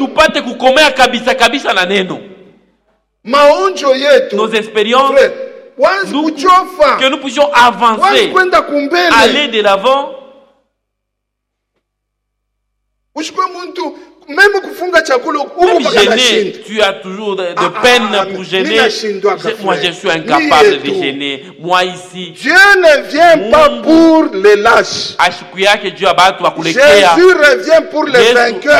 Nos expériences, nous, que nous puissions avancer, aller de l'avant. Même gêner, tu as toujours de, de ah, peine ah, pour gêner. Je, moi, je suis incapable de gêner. Moi, ici. Dieu ne vient mm. pas pour les lâches. Jésus revient pour les vainqueurs.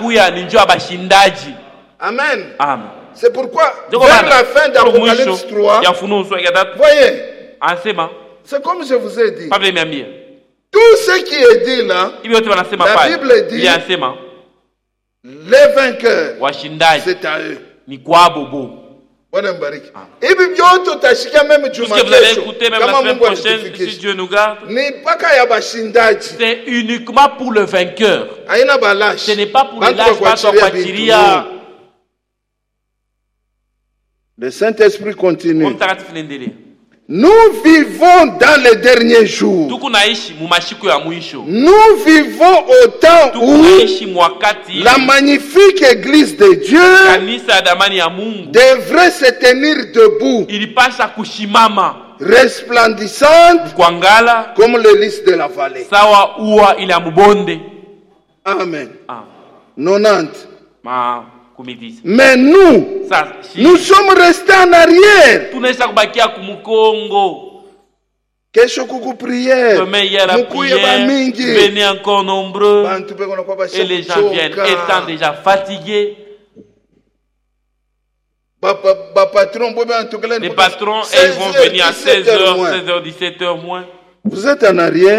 Amen. Amen. C'est pourquoi, vers la fin d'Apocalypse trois, voyez, c'est comme je vous ai dit. Tout ce qui est dit là, la Bible dit, les vainqueurs, c'est à eux. Tout ce que vous allez écouter même la semaine prochaine, si Dieu nous garde, c'est uniquement pour le vainqueur. Ce n'est pas pour les lâches. Le Saint-Esprit continue. Nous vivons dans les derniers jours. Nous vivons au temps où la magnifique Église de Dieu devrait se tenir debout, resplendissante comme le lys de la vallée. Amen. quatre-vingt-dix. Mais nous, nous sommes restés en arrière. Kesho kuku prière. Demain il y a la prière. Venez encore nombreux. Et les gens viennent étant déjà fatigués. Les patrons, ils vont venir à seize heures, seize heures, dix-sept heures moins. Vous êtes en arrière.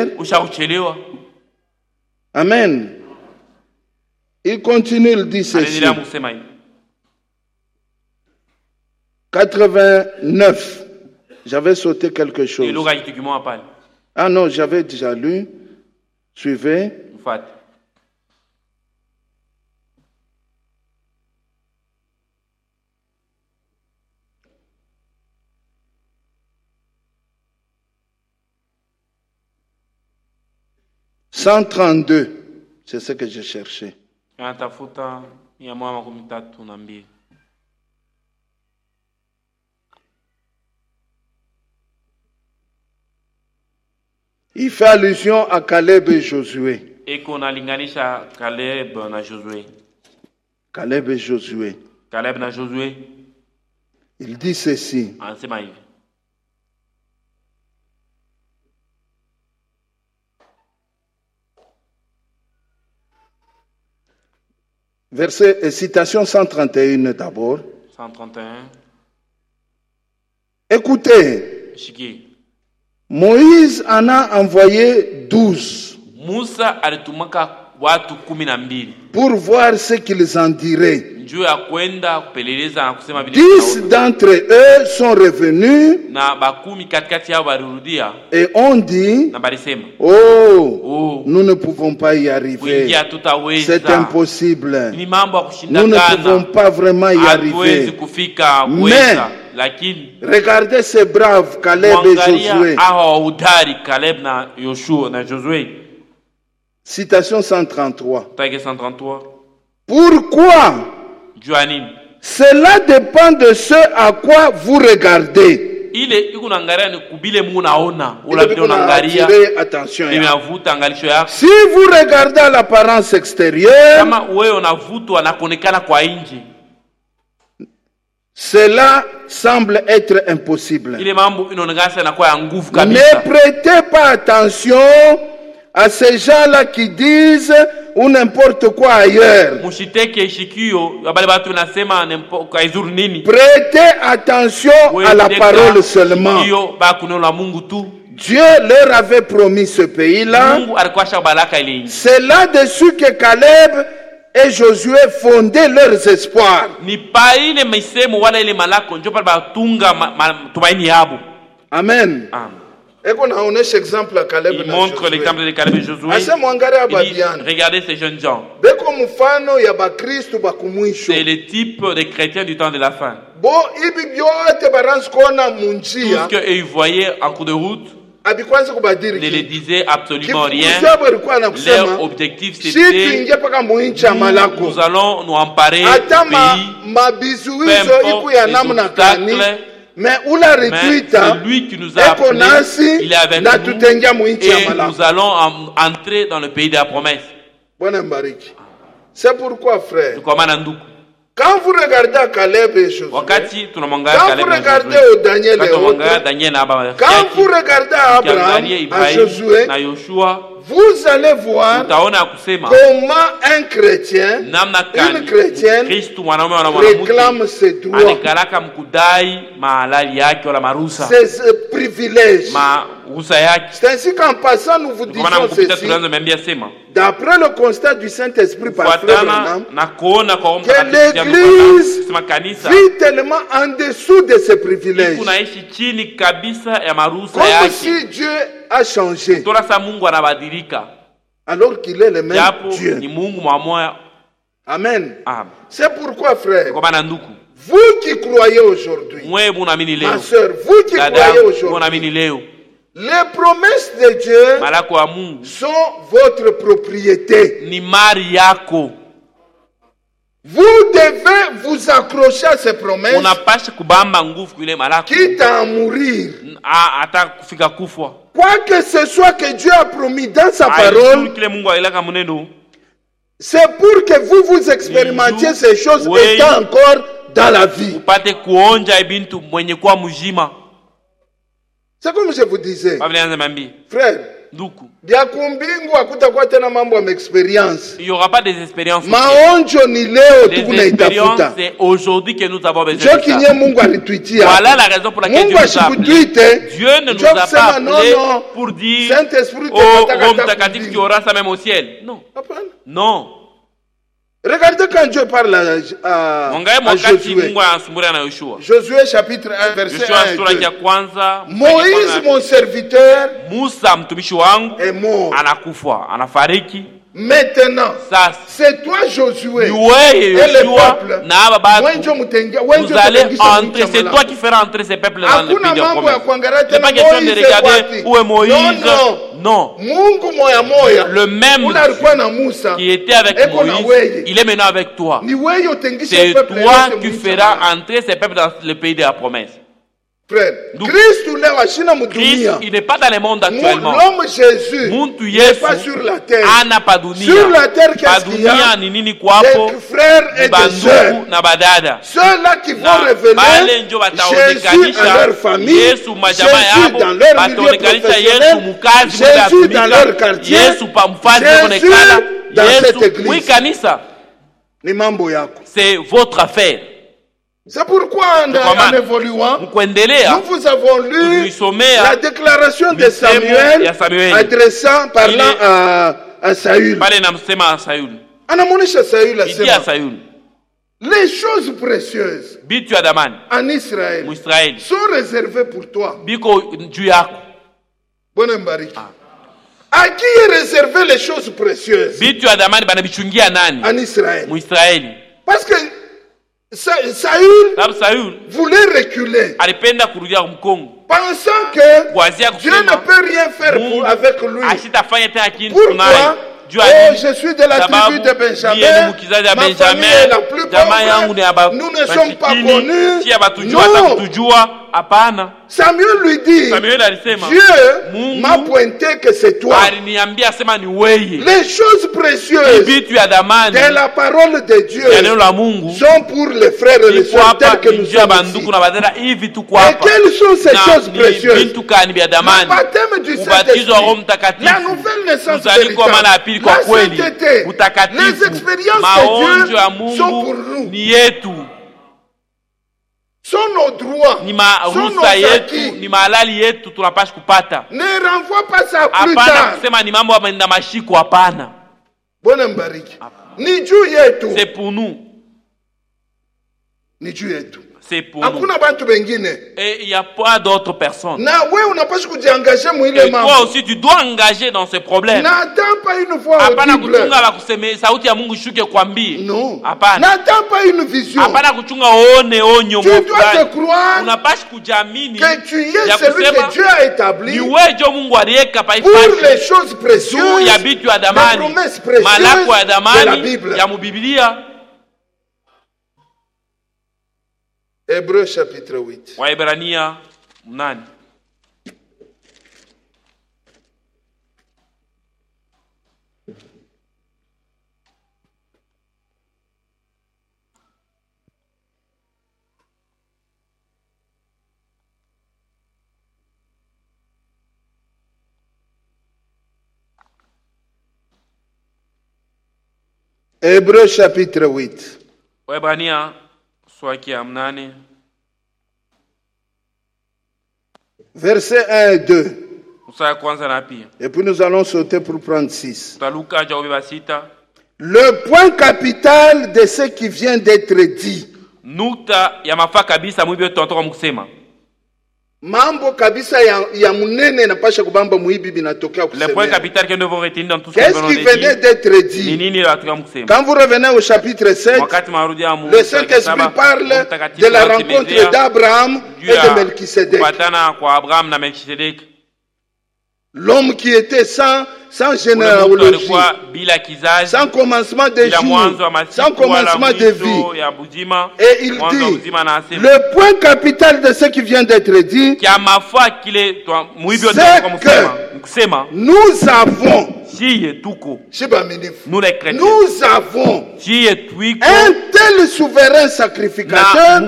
Amen. Il continue, il dit ceci. quatre-vingt-neuf. J'avais sauté quelque chose. Ah non, j'avais déjà lu. Suivez. cent trente-deux. C'est ce que je cherchais. Il fait allusion à Caleb et Josué. Caleb et Josué. Caleb et Josué. Il dit ceci. Verset et citation cent trente et un d'abord. cent trente et un. Écoutez. Moïse en a envoyé douze. Pour voir ce qu'ils en diraient. Dix d'entre eux sont revenus et ont dit, oh, oh, nous ne pouvons pas y arriver. C'est impossible. Nous ne pouvons pas vraiment y arriver. Mais regardez ces braves Caleb et Josué. Citation cent trente-trois. Pourquoi? Cela dépend de ce à quoi vous regardez. Attention. Si vous regardez à l'apparence extérieure, cela semble être impossible. Ne prêtez pas attention à ces gens-là qui disent ou n'importe quoi ailleurs. Prêtez attention à la parole seulement. Dieu leur avait promis ce pays-là. C'est là-dessus que Caleb et Josué fondaient leurs espoirs. Amen. Il montre l'exemple de Caleb et Josué. Il dit, regardez ces jeunes gens. C'est le type de chrétiens du temps de la fin. Bon, ibi biote baransi kona munjia. Tout ce qu'ils voyaient en cours de route ne les disait absolument rien. Leur objectif c'était nous allons nous emparer du pays, peu importe les obstacles. Mais c'est lui qui nous a appelés, il est avec nous et nous allons entrer dans le pays de la promesse. C'est pourquoi, frère, quand vous regardez Caleb et Josué, quand vous regardez au Daniel et autres, quand vous regardez Abraham et Josué, vous allez voir comment un chrétien, une chrétienne réclame ses droits, ses privilèges. C'est ainsi qu'en passant, nous vous disons ceci. D'après le constat du Saint-Esprit par Frère Branham, que l'Église vit tellement en dessous de ses privilèges. Comme si Dieu a changé. Alors qu'il est le même Dieu. Amen. C'est pourquoi, frère, vous qui croyez aujourd'hui, ma soeur, vous qui croyez aujourd'hui, les promesses de Dieu sont votre propriété. Vous devez vous accrocher à ces promesses, quitte à mourir. Quoi que ce soit que Dieu a promis dans sa parole, c'est pour que vous vous expérimentiez ces choses étant encore dans la vie. C'est comme je vous disais, frère, il n'y aura pas des expériences. Les expériences, c'est aujourd'hui que nous avons besoin de ça. Voilà la raison pour laquelle Dieu nous a appelés. Dieu ne nous a pas appelés pour dire oh, Rome Takatif, tu auras ça même au ciel. Non. Non. Regardez quand Dieu parle à, à, à Josué. Josué chapitre un, verset un. Moïse, mon serviteur, est mort. Maintenant, c'est toi Josué et le peuple. Vous allez entrer, c'est toi qui feras entrer ces peuples dans le pays de promesse. Ce n'est pas question de regarder où est Moïse. Non. Le même qui était avec Moïse, il est maintenant avec toi. C'est toi qui feras entrer ces peuples dans le pays de la promesse. Frère, Christ, il n'est pas dans le monde actuellement. L'homme Jésus n'est pas sur la terre. Sur la terre, qu'est-ce qu'il y a? Des frères et des sœurs. Ceux-là qui vont révéler Jésus à leur famille, Jésus dans leur milieu professionnel, Jésus dans leur quartier, Jésus dans cette église. C'est votre affaire. C'est pourquoi en, en évoluant, nous vous avons lu la déclaration de Samuel, adressant, parlant à, à Saül. Il dit à Saül, les choses précieuses en Israël sont réservées pour toi. À qui est réservé les choses précieuses en Israël? Parce que Saül voulait reculer, pensant que Dieu ne peut rien faire pour, avec lui. Pourquoi? Oh, je suis de la tribu de Benjamin, ma famille est la plus pauvre, nous ne sommes pas connus. Non. Samuel lui dit, Dieu m'a pointé que c'est toi. Les choses précieuses de la parole de Dieu sont pour les frères et les sœurs tels que nous sommes ici. Et quelles sont ces choses précieuses? Le baptême du Saint-Esprit, la nouvelle naissance véritable, la sainteté, les expériences de Dieu sont pour nous. Sont nos droits, sont nos acquis. Ne renvoie pas ça plus tard. C'est pour nous. c'est pour nous. Hakuna bantu bengine. Et il n'y a pas d'autres personnes. Na wewe unapaswa kujiengager mu ile mambo. Toi aussi tu dois engager dans ce problème. N'attends pas une voix audible. Hapana kuchunga la kuseme sauti ya Mungu shuke kwambie. Non. Hapana. N'attends pas une vision. Hapana kuchunga one onyo mfulani. Tu dois te croire. Unapaswa kujiamini que tu es celui que Dieu a établi. Ni wewe jo Mungu aliweka pa pour les choses précieuses. Ya bitu ya damani. Les promesses précieuses. Malako ya damani. De la Bible. Ya mubiblia. Hébreux chapitre huit. Waebrania nane. Hébreux chapitre huit. Waebrania swaki ya mnane. Versets un et deux. Et puis nous allons sauter pour prendre six. Le point capital de ce qui vient d'être dit. Mambo kabisa ya, ya munene napasha kubamba muibi binatokea kusemea. Le point capital que nous devons retenir dans tout ce que nous avons dit. Qu'est-ce qui venait d'être dit? Quand vous revenez au chapitre sept, le Saint-Esprit parle de la rencontre d'Abraham et de Melchisedec. L'homme qui était sans, sans généalogie, sans commencement de jour, sans commencement de vie. Et il dit, le point capital de ce qui vient d'être dit, c'est que nous avons, nous les chrétiens, nous avons un tel souverain sacrificateur,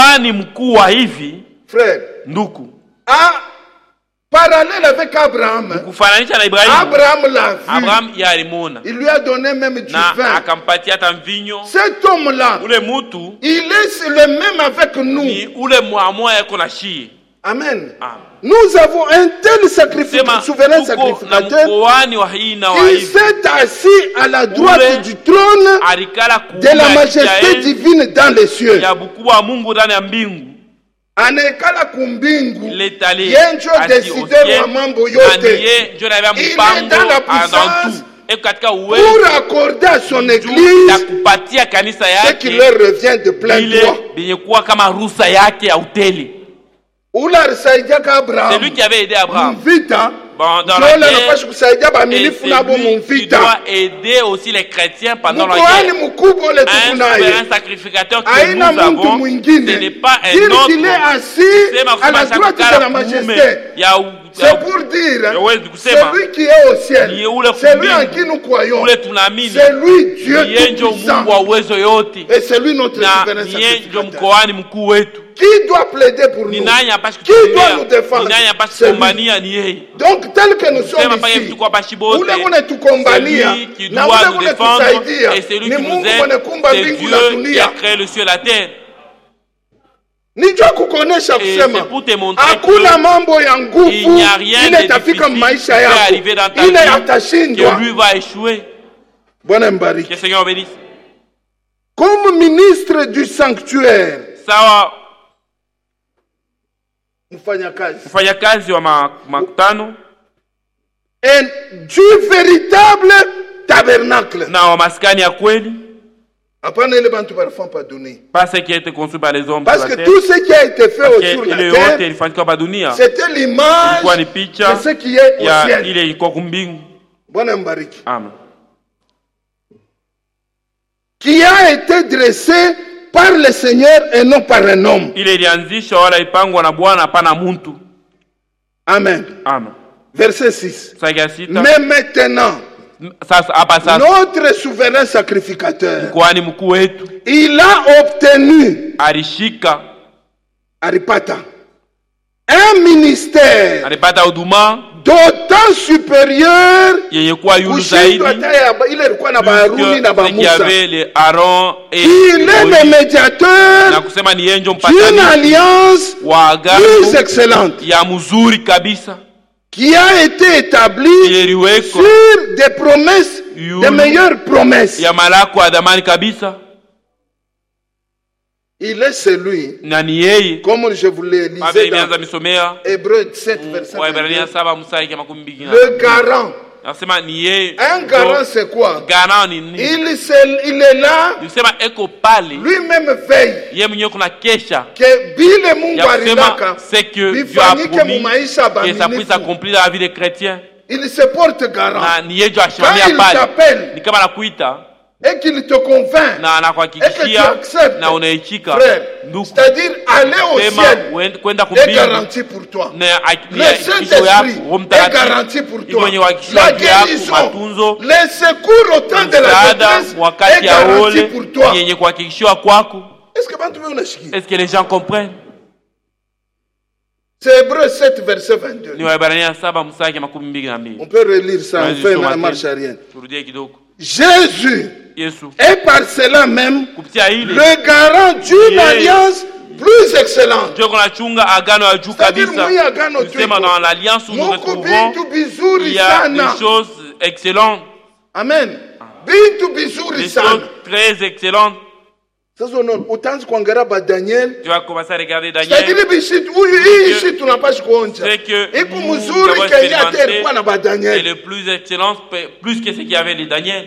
frère, à parallèle avec Abraham, Abraham l'a vu. Abraham il lui a donné même du vin. Cet homme-là, il est le même avec nous. Amen. Nous avons un tel sacrificateur, souverain sacrificateur, qui s'est assis à la droite du trône de la majesté divine dans les cieux. Anekala kumbingu yenjo décideur wa mambo yote. Il est dans la puissance pour accorder à son église ce qui leur revient de plein droit. C'est lui qui avait aidé Abraham. Bon, dans la guerre, et celui qui doit aider aussi les chrétiens pendant la guerre. Un souverain sacrificateur que nous avons, ce n'est pas un autre. C'est à la droite de la majesté. C'est pour dire, celui qui est au ciel, celui en qui nous croyons, c'est lui Dieu tout-puissant. Et c'est lui notre souverain sacrificateur. Qui doit plaider pour nous? Qui doit nous défendre? C'est lui. Donc tel que nous sommes ici, ule mune tukombania na ule mune tusaidia ni Mungu mwenye kumba mbingu na dunia. Nijua kukonesha kusema hakuna mambo ya nguvu ile itafika maisha yako, ile yatashindwa. Bwana mbariki. Comme ministre du sanctuaire, sawa mfanyakazi mfanyakazi wa makutano, et du véritable tabernacle, na wa maskani ya kweli. Apana ile bantu barafan pas donné. Pas ce qui a été construit par les hommes. Parce que tout ce qui a été fait autour de la terre, c'était l'image de ce qui est au ciel. Bwana mbariki. Amen. Qui a été dressé par le Seigneur et non par un homme. Ile ilianzishwa wala ipangwa na Bwana hapana mtu. Amen. Amen. Verset six. Mais maintenant, notre souverain sacrificateur, il a obtenu alishika alipata un ministère d'autant supérieur yenye kuwa yulu zaidi ile ilikuwa na Haruni na Musa. Il est le médiateur na kusema ni yeye d'une alliance plus excellente ya mzuri kabisa, qui a été établi sur des promesses, des meilleures promesses. Ya malako adamani kabisa. Il est celui, comme je vous l'ai lu dans Hébreux sept, verset vingt-deux, le garant. Un garant, c'est quoi? Il, il est là, lui-même veille que bile Mungu aridaka, bifanyike mu maisha baminifu. Il se porte garant. Quand il t'appelle et qu'il te convainc et que tu acceptes, frère, c'est-à-dire aller au ciel est garanti pour toi. Le Saint-Esprit est garanti pour toi. La guérison, le secours au temps de la détresse est garanti pour toi. Est-ce que, Est-ce que les gens comprennent? C'est Hébreux sept, verset vingt-deux. On peut relire ça, on fait la marche arrière. Jésus est par cela même le garant d'une alliance plus excellente. C'est-à-dire, dans l'alliance où nous retrouvons, il y a des choses excellentes. Amen. Des choses très excellentes. Tu vas commencer à regarder Daniel. C'est que nous avons expérimenté et le plus excellent, plus que ce qu'il y avait de Daniel.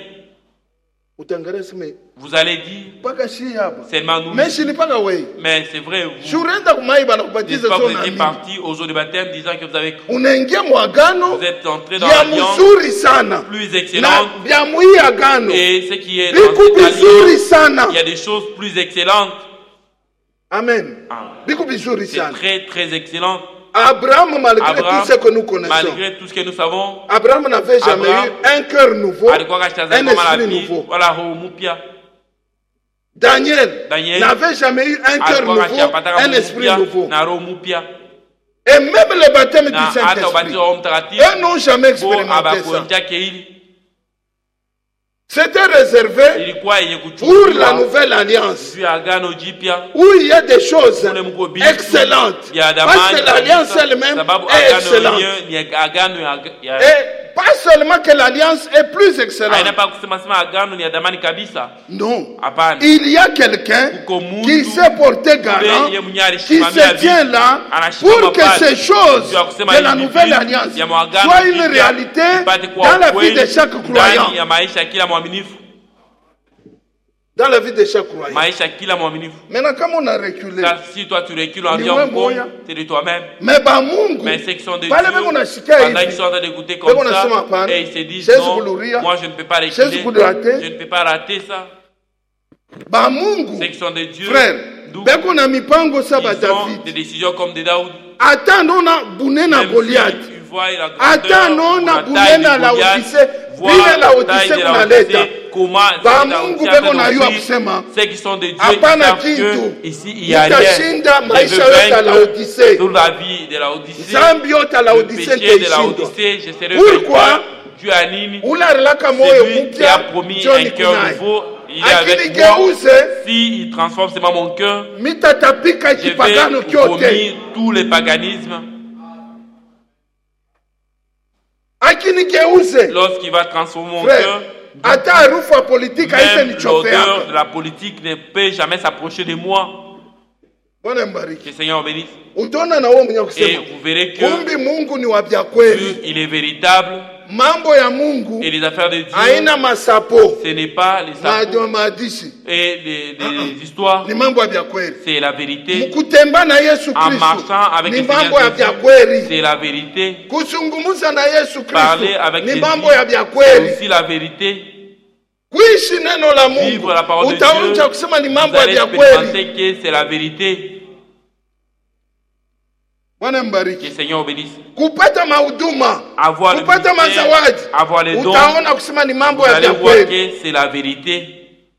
Vous allez dire, seulement nous. Mais c'est vrai, vous, n'est-ce pas, vous étiez partis aux eaux de baptême disant que vous avez cru. Vous êtes entrés dans l'alliance plus excellente. Et ce qui est dans cette alliance, il y a des choses plus excellentes. Amen. C'est très très excellent. Abraham, malgré Abraham, tout ce que nous connaissons, malgré tout ce que nous savons, Abraham n'avait jamais Abraham, eu un cœur nouveau, un esprit nouveau. Daniel, Daniel n'avait jamais eu un cœur nouveau, un esprit nouveau. Et même le baptême du Saint-Esprit, eux n'ont jamais expérimenté ça. C'était réservé pour la nouvelle alliance, où il y a des choses excellentes. Parce que l'alliance elle-même est excellente. Et pas seulement que l'alliance est plus excellente. Non. Il y a quelqu'un qui s'est porté garant, qui se tient là pour que ces choses de la nouvelle alliance soient une réalité dans la vie de chaque croyant. Dans la vie de chaque croyant. Maintenant, comme on a reculé, si toi tu recules en disant c'est de toi-même. Mais bah, Mungu, mais ceux qui sont de Dieu, pendant qu'ils sont en train d'écouter comme ça, et ils se disent non, moi je ne peux pas reculer, je ne peux pas rater ça. Bah, Mungu, ceux qui sont de Dieu, frère, ils ont des décisions comme de Daoud. Attends, on a bouné na Goliath. Attends, on a bouné na la Odyssée. Vile la Odyssée kuna leta. Ba Mungu beko na yu akusema. Ceux qui sont de Dieu, hapana kintu. Ici il y a rien. Itashinda maisha yote la Odyssée. Toute la vie de la Odyssée. Zambi yote la Odyssée te Pourquoi? Dieu a nini. Celui qui a promis un cœur nouveau. Il est avec moi. Si il transforme seulement mon cœur, je vais vomir tous les paganismes. Lorsqu'il va transformer mon cœur, même l'odeur de la politique ne peut jamais s'approcher de moi. Que le Seigneur bénisse. Et vous verrez que Dieu, il est véritable. Et les affaires de Dieu, ce n'est pas les sapos et les, les, les histoires, c'est la vérité. En marchant avec le Seigneur, c'est la vérité. Parler avec Jésus, c'est aussi la vérité. Vivre la parole de Dieu, vous allez expérimenter que c'est la vérité. Que le Seigneur bénisse. Avoir le ministère, avoir les dons, vous allez voir que c'est la vérité.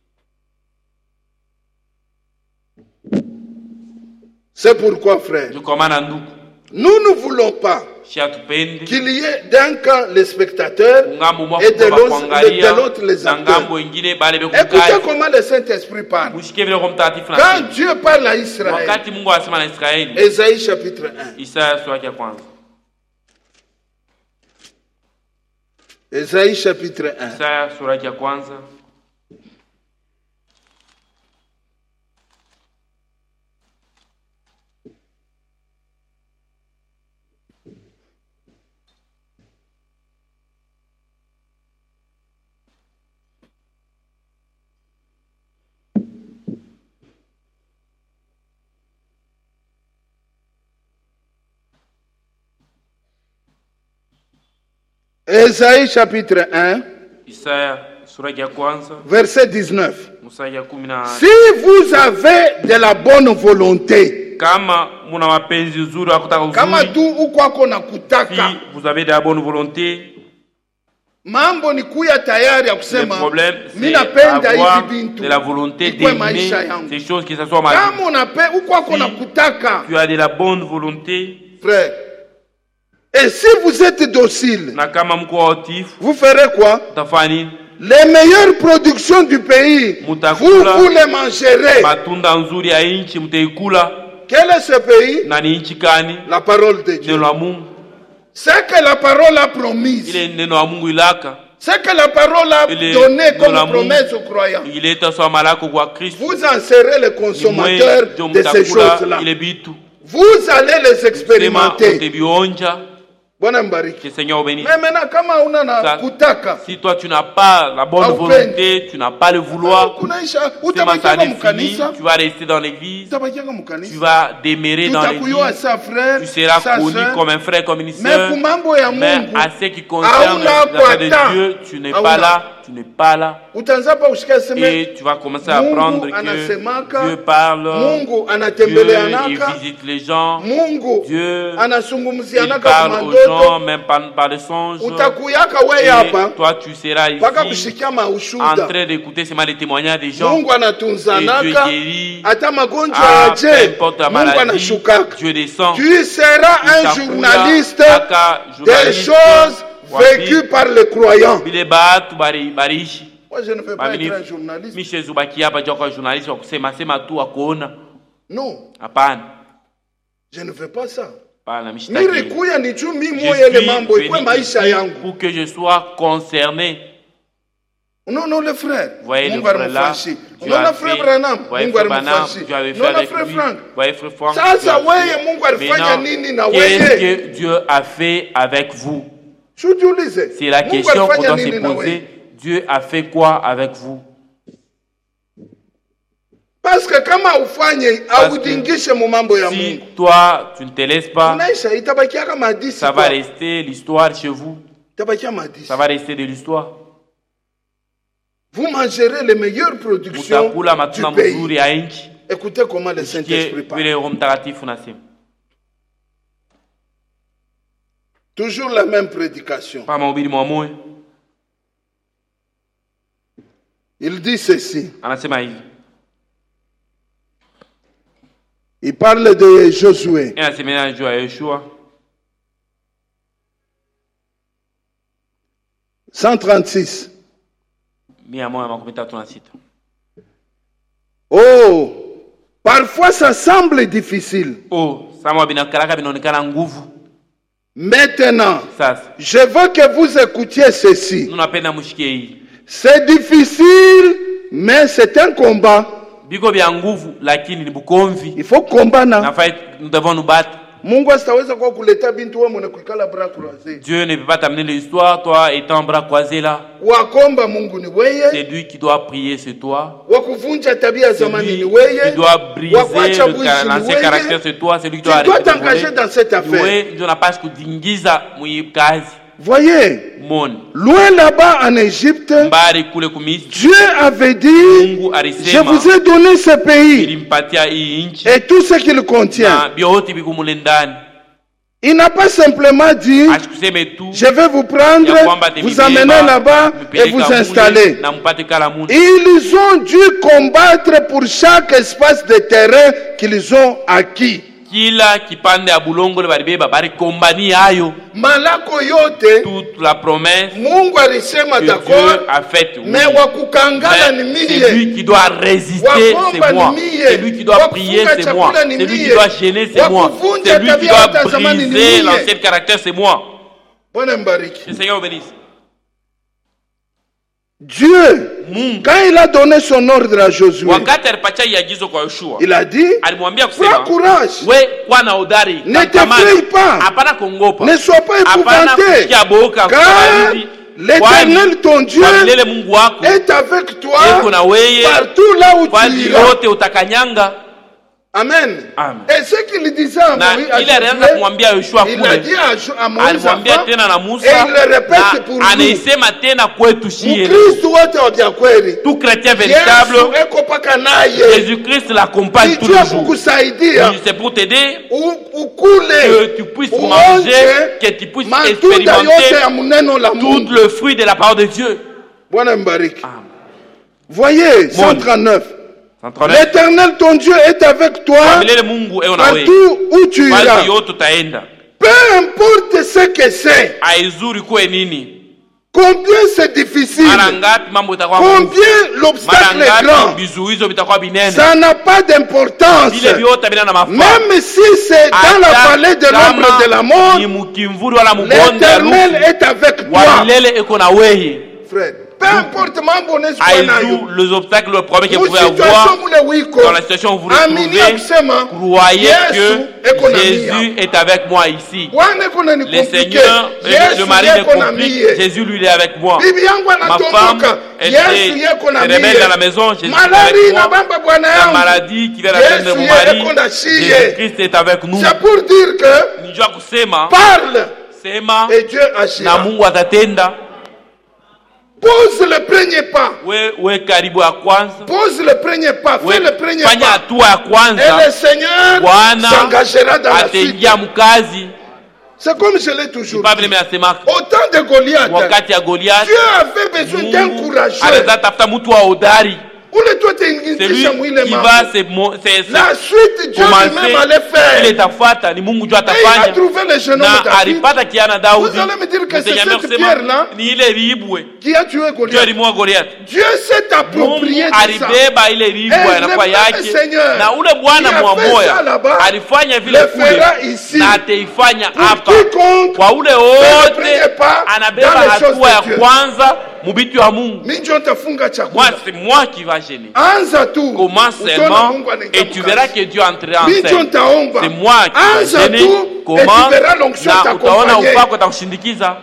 C'est pourquoi, frère, nous ne voulons pas qu'il y ait d'un camp les spectateurs et de l'autre les acteurs. Écoutez comment le Saint-Esprit parle. Quand Dieu parle à Israël, Ésaïe chapitre un. Ésaïe chapitre un. Ésaïe chapitre un, Isaya sura ya kwanza verset dix-neuf. mstari ya kumi na Si vous avez de la bonne volonté, kama muna mapenzi nzuri ya kutaka uzuri, kama tu uko na kutaka, si vous avez de la bonne volonté, mambo ni kuya tayari ya kusema mimi napenda hivi bintu de la volonté d'aimer ces choses qui s'assoient mal. Kama unape uko na kutaka, tu as de la bonne volonté, frère. Et si vous êtes docile, na kama mko atif, vous ferez quoi? Tafani les meilleures productions du pays, vous, vous les mangerez. Matunda nzuri ya inchi mtaikula. Quel est ce pays? Nani inchi kani? La parole de Dieu. C'est que la parole a promis. Ile neno la Mungu ilaka. C'est que la parole a donné comme promesse aux croyants. Il est aswa malako kwa Christ. Vous en serez les consommateurs de ces choses-là. Vous allez les expérimenter. Bon ambariki. Mais maintenant, kama una na kutaka, si toi tu n'as pas la bonne volonté, tu n'as pas le vouloir, fini, tu vas rester dans l'église, tu vas demeurer dans l'église, tu seras connu comme un frère, comme une sœur, mais à ce qui concerne l'affaire de Dieu, tu n'es pas là. Tu n'es pas là. Et tu vas commencer à apprendre que Dieu parle, Dieu il visite les gens, Dieu il parle aux gens, même par, par les songes. Et toi tu seras ici en train d'écouter seulement les témoignages des gens. Et Dieu guérit, ah, peu importe la maladie, Dieu descend. Tu seras un journaliste des choses vécu par les croyants. Moi, je ne veux pas être un journaliste. Non. Je ne veux pas ça. Je suis pour que je sois concerné. Non, non, le frère. Voyez le frère là. Non, le frère Branham. Voyez frère Branham. Tu avais fait avec lui. Voyez frère Franck. Qu'est-ce que Dieu a fait avec vous? C'est la question qu'on doit se poser. Dieu a fait quoi avec vous? Parce que si toi, tu ne te laisses pas, ça va rester l'histoire chez vous. Ça va rester de l'histoire. Vous mangerez les meilleures productions du pays. Écoutez comment le Saint-Esprit parle. Toujours la même prédication. Il dit ceci. Il parle de Josué. cent trente-six. Oh, parfois ça semble difficile. Oh, maintenant, je veux que vous écoutiez ceci. C'est difficile, mais c'est un combat. Il faut combattre. Nous devons nous battre. Dieu ne peut pas t'amener l'histoire, toi étant bras croisés là. C'est lui qui doit prier, c'est toi. C'est lui qui doit briser l'ancien caractère, c'est toi. C'est lui qui doit arrêter. Tu dois t'engager dans cette affaire. Voyez, loin là-bas en Égypte, Dieu avait dit, je vous ai donné ce pays et tout ce qu'il contient. Il n'a pas simplement dit, je vais vous prendre, vous amener là-bas et vous installer. Ils ont dû combattre pour chaque espace de terrain qu'ils ont acquis. Kila kipande ya bulongo le baribeba bari kombani ayo malako yote toute la promesse Mungu alisema d'accord a fait mais wakukangala ni mie c'est lui qui doit résister c'est moi c'est lui qui doit prier c'est moi c'est lui qui doit gêner c'est moi c'est lui qui doit briser l'ancien caractère c'est moi. Bon mbariki. Le Seigneur bénisse. Dieu, quand il a donné son ordre à Josué, il a dit, prends courage, ne t'effraie pas, ne sois pas épouvanté, car l'Éternel ton Dieu est avec toi partout là où tu iras. Amen. Amen. Et ce qu'il disait à Moïse, il a dit à Moïse avant, et il le répète pour nous. Christ tout chrétien véritable, Jésus-Christ l'accompagne tous les jours. C'est pour t'aider que tu puisses manger, que tu puisses expérimenter tout le fruit de la parole de Dieu. Voyez, cent trente-neuf. L'Éternel ton Dieu est avec toi partout où tu iras. Peu importe ce que c'est, combien c'est difficile, combien l'obstacle est grand, ça n'a pas d'importance. Même si c'est dans la vallée de l'ombre de la mort, l'Éternel est avec toi. Frère, peu importe les obstacles, le problème que vous pouvez avoir dans la situation où vous vous retrouvez, croyez que Jésus est avec moi ici. Le Seigneur, le mari est compliqué, Jésus lui est avec moi. Ma femme, elle se réveille dans la maison, Jésus est avec moi. La maladie qui vient d'atteindre mon mari, Jésus-Christ est avec nous. C'est pour dire que parle et Dieu agit. Pose le premier pas. Pose le premier pas. Fais le premier pas. Et le Seigneur s'engagera dans la suite. C'est comme je l'ai toujours dit. Au temps de Goliath, Dieu avait besoin d'un courageux. C'est lui qui va la suite, Dieu lui-même allait faire. Et il a trouvé le jeune homme David. Vous allez me dire que c'est cette pierre-là qui a tué Goliath. Dieu s'est approprié de ça. Et le même Seigneur qui a fait ça là-bas le fera ici. Pour quiconque fait le premier pas dans les choses de Dieu. Moi, c'est moi qui va gêner. Commence seulement et tu verras que Dieu entrera en scène. C'est moi qui va gêner. Commence na utaona upako utakushindikiza.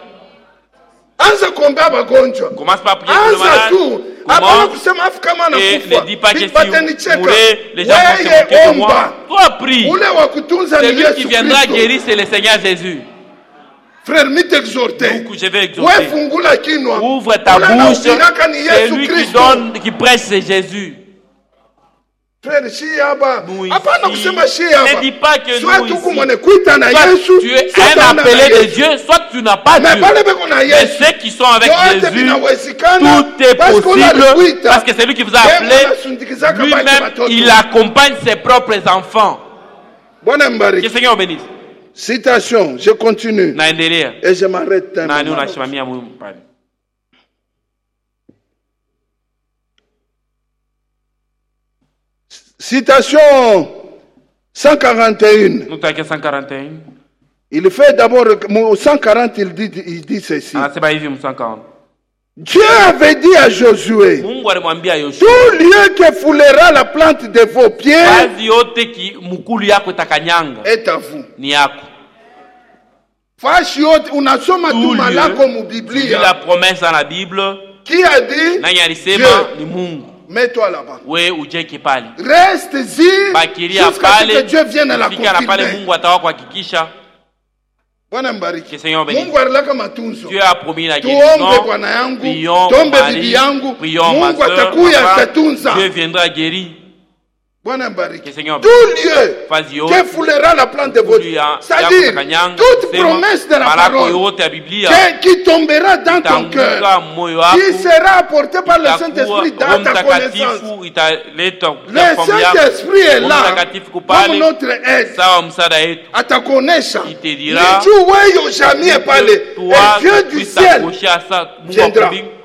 Commence par prier pour le malade. Commence et ne dis pas que si vous mourrez, les gens vont se moquer de moi. Toi prie. Celui qui viendra guérir, c'est le Seigneur Jésus. Frère, mi t'exhorter. Je vais exhorter. Ouvre ta bouche. C'est lui qui donne, qui prêche, c'est Jésus. Frère, nous ici, ne dis pas que nous ici, soit tu es un appelé de Dieu, soit tu n'as pas Dieu. Mais ceux qui sont avec Jésus, tout est possible parce que c'est lui qui vous a appelé. Lui-même, il accompagne ses propres enfants. Que le Seigneur bénisse. Citation, je continue. Et je m'arrête un moment. Citation cent quarante et un. Il fait d'abord, au cent quarante, il dit, il dit ceci. Dieu avait dit à Josué, tout lieu que foulera la plante de vos pieds est à vous. Fashi yote unasoma tu malako mu Biblia. La promesse dans la Bible. Qui a dit? Dieu. Mets-toi là-bas. Reste Reste-y jusqu'à ce que Dieu vienne à la confirmer. Bwana mbariki. Mungu alilaka matunzo. Tuombe Bwana yangu, tuombe bibi yangu. Mungu atakuya atatunza. Dieu viendra guérir. Bwana mbariki. Tout lieu que foulera la plante de votre pied. C'est-à-dire toute promesse de la parole qui tombera dans ton cœur, qui sera apportée par le Saint-Esprit dans ta connaissance. Le Saint-Esprit est là comme notre aide à ta connaissance. Les jours où jamais parlé, et Dieu du ciel viendra.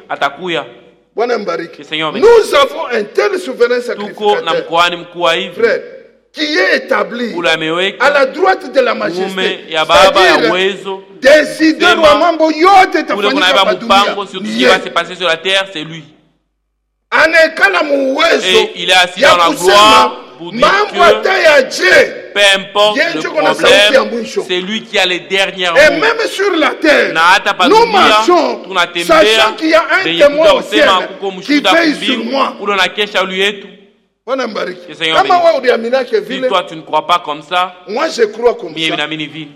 Nous avons un tel souverain sacrificateur, frère, qui est établi à la droite de la majesté. C'est-à-dire, décideur wa mambo yote tafanyika hapa dunia. C'est lui. Anekala mu uwezo ya kusema mambo hata yaje. Peu importe le problème, c'est lui qui a les dernières mots. Et même sur la terre, nous marchons, sachant qu'il y a un témoin au ciel qui veille sur moi. Que Seigneur bénisse. Si toi tu ne crois pas comme ça, moi je crois comme ça.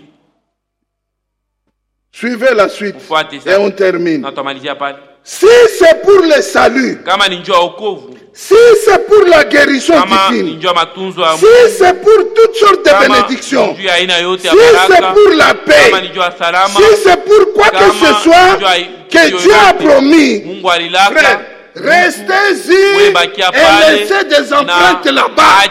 Suivez la suite et on termine. Si c'est pour le salut, si c'est pour la guérison divine, si c'est pour toutes sortes de bénédictions, si c'est pour la paix, si c'est pour quoi que ce soit que Dieu a promis, frère, restez-y et laissez des empreintes là-bas.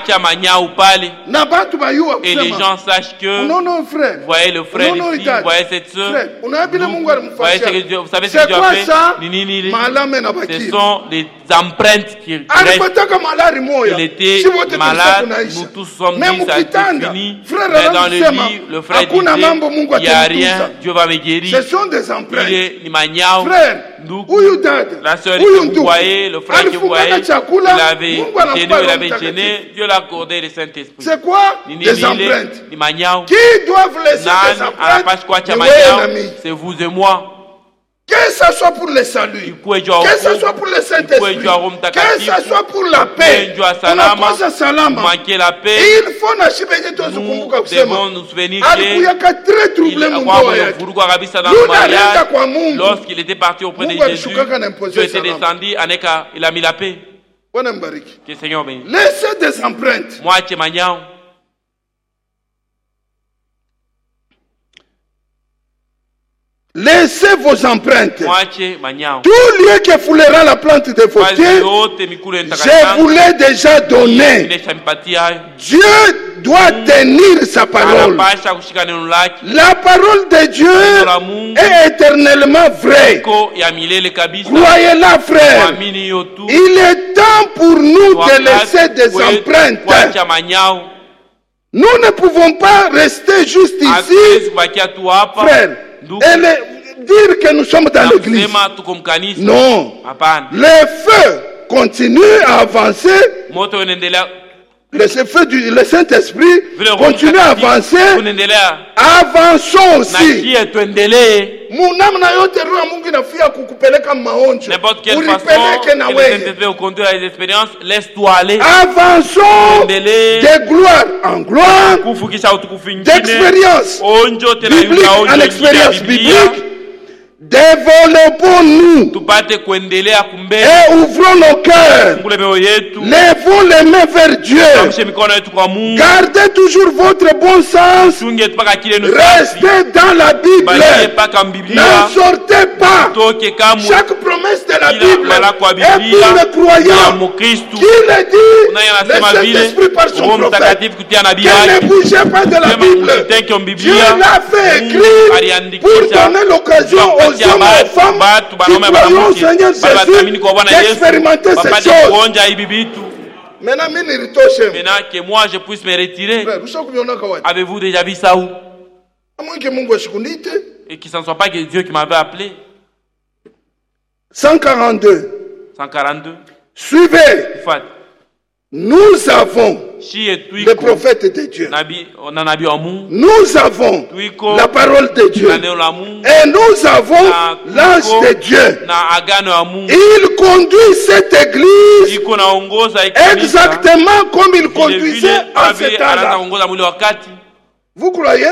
Et les gens sachent que non, non, frère. Voyez le frère non, non, ici, vous voyez cette soeur. Vous savez ce que Dieu, vous savez ce que Dieu a fait? Ça? Ni, ni, ni, ce sont les empreintes qui restent. Il était malade, nous tous sommes dit, ça a été fini. Mais dans le lit, le frère disait, il n'y a rien, Dieu va me guérir. Ce sont des empreintes. Il est Nimanyao. Frère, la soeur que vous voyez, le frère que vous voyez, il avait gêné, il avait gêné, Dieu l'a accordé le Saint-Esprit. C'est quoi? Des empreintes. Qui doivent laisser des empreintes? C'est vous et moi. Que ce soit pour le salut, que ce soit pour le Saint-Esprit, que ce soit pour la paix, tunakosa salama, il faut nashibenye tozu kumbuka kusema alikuyaka très troublé mundoa yake. Lunaenda kwa Mungu. Lorsqu'il était parti auprès de Jésus, Dieu était descendu, Aneka, il a mis la paix. Que le Seigneur bénisse. Laissez des empreintes. Moi, tu m'as. Laissez vos empreintes. Tout lieu qui foulera la plante de vos pieds, je vous l'ai déjà donné. Dieu doit tenir sa parole. La parole de Dieu est éternellement vraie. Croyez-la, frère. Il est temps pour nous de laisser des empreintes. Nous ne pouvons pas rester juste ici, frère, et le, dire que nous sommes dans l'église. Non. Le feu continue à avancer. Le feu du le Saint-Esprit continue à avancer. Avançons aussi. N'importe quelle façon que les expériences, laisse-toi aller. Avançons de gloire en gloire, d'expérience biblique en expérience biblique. Développons-nous et ouvrons nos cœurs. Levons les mains vers Dieu. Gardez toujours votre bon sens. Restez dans la Bible. Ne sortez pas. Chaque promesse de la Bible est pour le croyant. Qui le dit? Le Saint-Esprit par son prophète. Qui ne bougez pas de la Bible. Dieu l'a fait écrire pour donner l'occasion aux hommes et aux femmes qui croient au Seigneur Jésus d'expérimenter ces choses. Maintenant que moi je puisse me retirer. Avez-vous déjà vu ça où? Et qu'il ne soit pas que Dieu qui m'avait appelé. cent quarante-deux. cent quarante-deux. Suivez. Nous avons le prophète de Dieu. Nous avons la parole de Dieu. Et nous avons l'ange de Dieu. Il conduit cette église exactement comme il conduisait en ce temps-là. Vous croyez?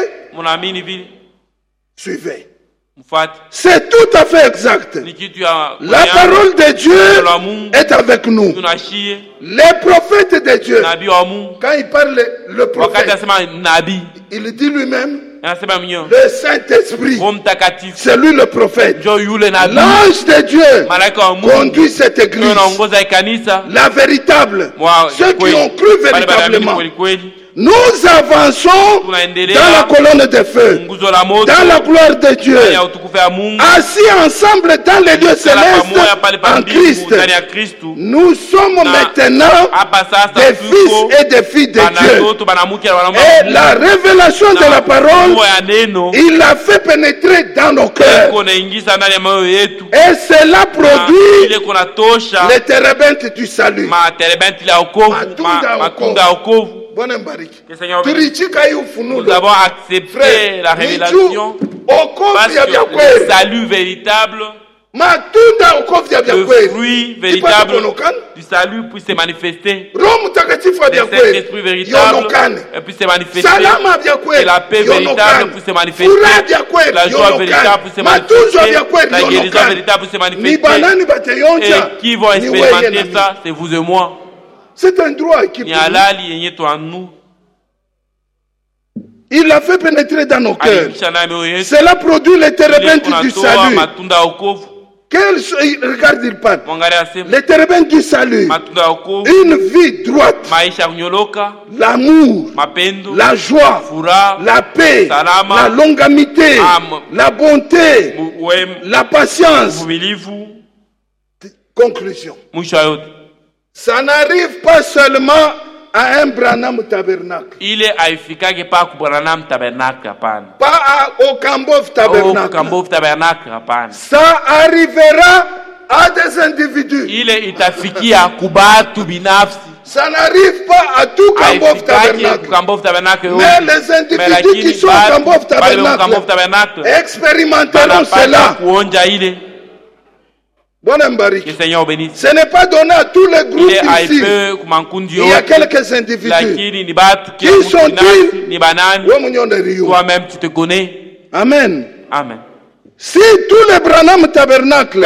Suivez. C'est tout à fait exact. La parole de Dieu est avec nous. Les prophètes de Dieu, quand il parle le prophète, il dit lui-même le Saint-Esprit, c'est lui le prophète. L'ange de Dieu conduit cette église, la véritable, ceux qui ont cru véritablement. Nous avançons dans la colonne de feu, dans la gloire de Dieu, assis ensemble dans les lieux célestes en Christ. Nous sommes maintenant des fils et des filles de Dieu. Et la révélation de la parole, il l'a fait pénétrer dans nos cœurs. Et cela produit les térébintes du salut. Nous avons accepté la révélation parce que le salut véritable le fruit véritable du salut puisse se manifester. Le Saint-Esprit véritable puisse se manifester. Et la paix véritable puisse se manifester. La joie véritable puisse se manifester. La guérison véritable puisse se manifester. Et qui vont expérimenter ça? C'est vous et moi. C'est un droit qui il l'a fait pénétrer dans nos cœurs. Cela produit les térébintes du salut. Quel, regarde, il parle. Les térébintes du salut. Une vie droite. L'amour. La joie. La paix. La longanimité. La bonté. La patience. Conclusion. Ça n'arrive pas seulement à un Branham tabernacle. Il est efficace pas au Branham tabernacle. Pas à, au Kambov tabernacle. Au Kambov tabernacle. Ça arrivera à des individus. Il est efficace à Kubatu binafsi. Ça n'arrive pas à tout Kambov tabernacle. Mais les individus qui sont au Kambov tabernacle expérimenteront cela. Bon que Seigneur bénisse. Ce n'est pas donné à tous les groupes ici. Il y a quelques individus. Qui sont-ils? Toi-même tu te connais. Amen. Amen. Si tous les Branham tabernacles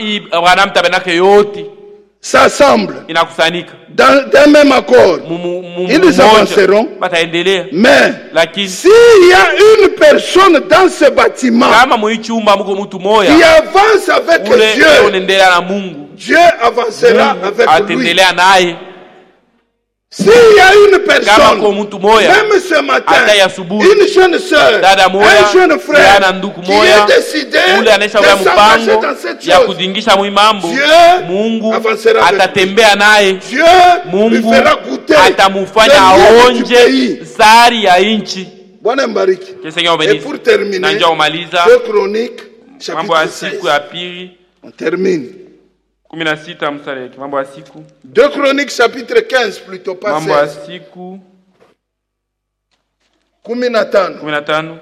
s'assemblent dans un même accord, ils avanceront. Mais s'il y a une personne dans ce bâtiment qui avance avec Dieu, Dieu avancera avec lui. S'il y a une personne, même ce matin, une jeune sœur, un jeune frère qui est décidé de s'engager dans cette chose, Dieu avancera avec lui. Dieu lui fera goûter le lieu du pays. Et pour terminer, deux Chroniques, chapitre seize. On termine. deux Chroniques chapitre quinze plutôt pas seize. kumi na tano.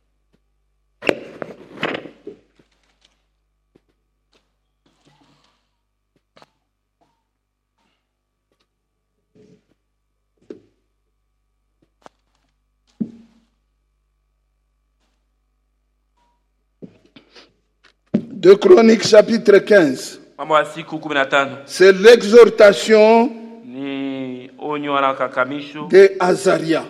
deux Chroniques chapitre quinze. C'est l'exhortation de Azaria.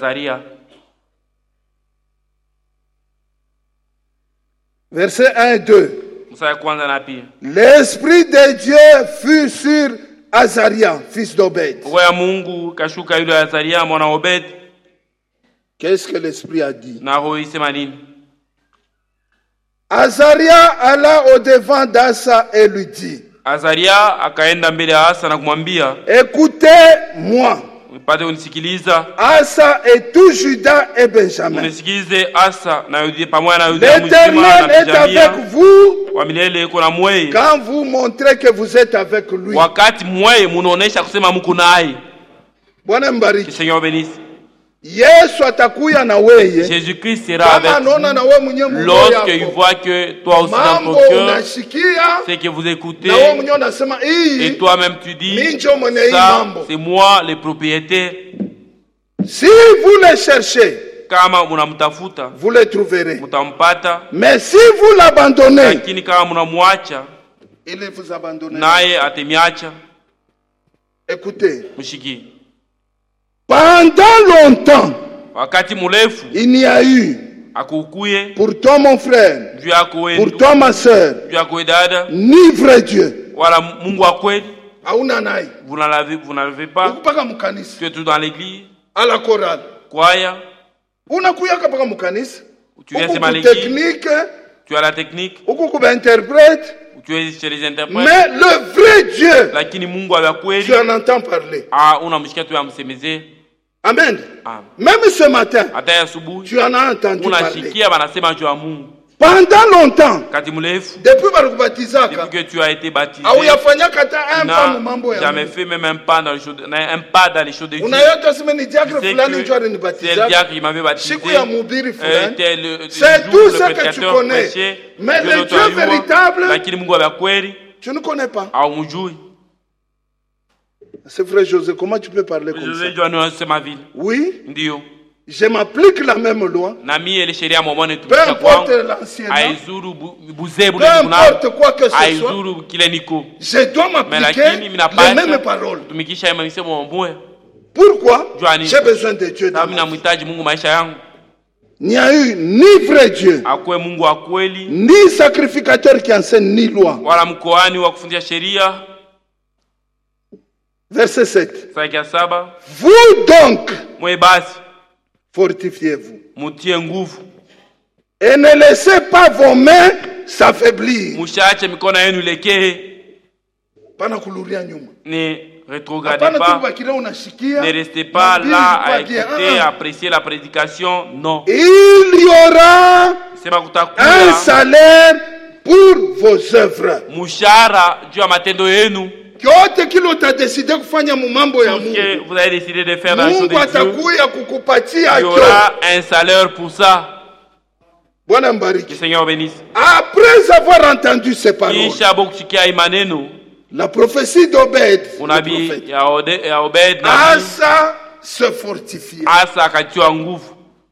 Verset un et deux. L'Esprit de Dieu fut sur Azaria, fils d'Obed. Qu'est-ce que l'Esprit a dit? Azaria alla au devant d'Asa et lui dit, Azaria akaenda mbele ya Asa na kumwambia, écoutez-moi. Mpate unisikiliza. Asa et tout Juda et Benjamin. Unisikilize Asa na Yuda pamoja na Yuda mzima na Benjamin. L'Éternel est avec vous. Wa milele yuko na mweye. Quand vous montrez que vous êtes avec lui. Wakati mweye munaonesha kusema mko naye. Bwana mbariki. Seigneur bénisse. Yesu atakuya na weye. Jésus-Christ sera avec vous. Lorsqu'il voit que toi aussi dans ton cœur, c'est que vous écoutez, et toi-même tu dis, ça c'est moi le propriétaire. Si vous le cherchez, vous le trouverez. Mais si vous l'abandonnez, il vous abandonnera. Écoutez. Pendant longtemps, il n'y a eu pour toi mon frère, pour toi ma soeur, ni vrai Dieu. Vous n'avez pas. Tu es tout dans l'église. À la chorale. Tu viens seulement à l'église. Tu as la technique. Tu es chez les interprètes. Mais le vrai Dieu, tu en entends parler. Amen. Même ce matin, tu en as entendu parler. Pendant longtemps, depuis que tu as été baptisé, tu n'as jamais fait même un pas dans les choses, un pas dans les choses de Dieu. C'est le diacre qui m'avait baptisé, c'était le jour le prédicateur prêchait, mais le Dieu véritable, tu ne connais pas. C'est vrai, José, comment tu peux parler comme ça? Oui. Je m'applique la même loi. Peu importe l'ancien, peu importe quoi que ce soit, je dois m'appliquer les mêmes paroles. Pourquoi? J'ai besoin de Dieu dans ma vie. Il n'y a eu ni vrai Dieu, ni sacrificateur qui enseigne, ni loi. Verset sept. Vous donc, fortifiez-vous. Et ne laissez pas vos mains s'affaiblir. Ne rétrogradez pas. Ne restez pas là à écouter, à apprécier la prédication. Non. Il y aura un salaire pour vos œuvres. Kyote kile utadeside kufanya mumambo ya Mungu, vous avez décidé de faire dans le Mungu atakuya kukupatia. Il y aura un salaire pour ça. Bwana mbariki. Que le Seigneur bénisse. Après avoir entendu ces paroles, la prophétie d'Obed, Asa se fortifiait. Asa akatia nguvu.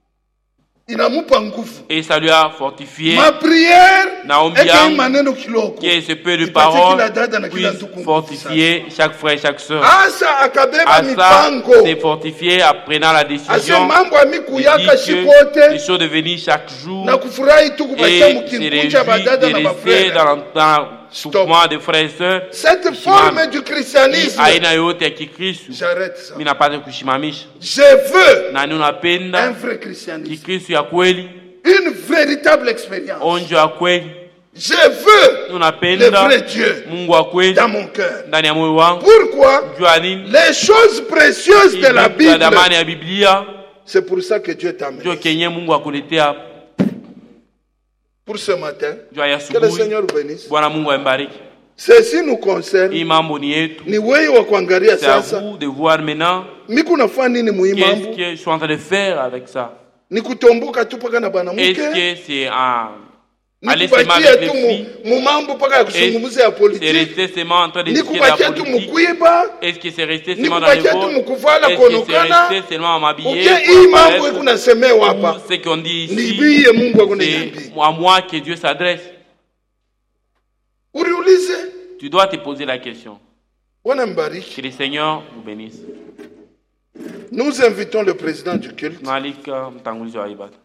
Et ça lui a fortifié. Ma prière est que ce peu de paroles puisse fortifier chaque frère et chaque soeur. Asa s'est fortifié en prenant la décision de les choses de venir chaque jour et se réjouir de rester dans, dans soupement de frères et sœurs. Cette forme du christianisme, j'arrête ça. Je veux un vrai christianisme, une véritable expérience. Je veux le vrai Dieu dans mon cœur. Pourquoi? Les choses précieuses de la Bible, c'est pour ça que Dieu t'a mis. Pour ce matin, que le Seigneur vous bénisse. Ceci nous concerne. Ni wewe wa kuangalia sasa. Mimi kunafanya nini muhimu mambo? Qu'est-ce que je suis en train de faire avec ça? Ni kutomboka tu paka na bana mke? Est-ce que c'est un aller seulement avec les filles? C'est rester seulement en train de discuter de la politique? Est-ce que c'est rester seulement dans les votes? Est-ce que c'est rester seulement à m'habiller? Ou ce qu'on dit ici, c'est à moi que Dieu s'adresse. Tu dois te poser la question. Que le Seigneur vous bénisse. Nous invitons le président du culte.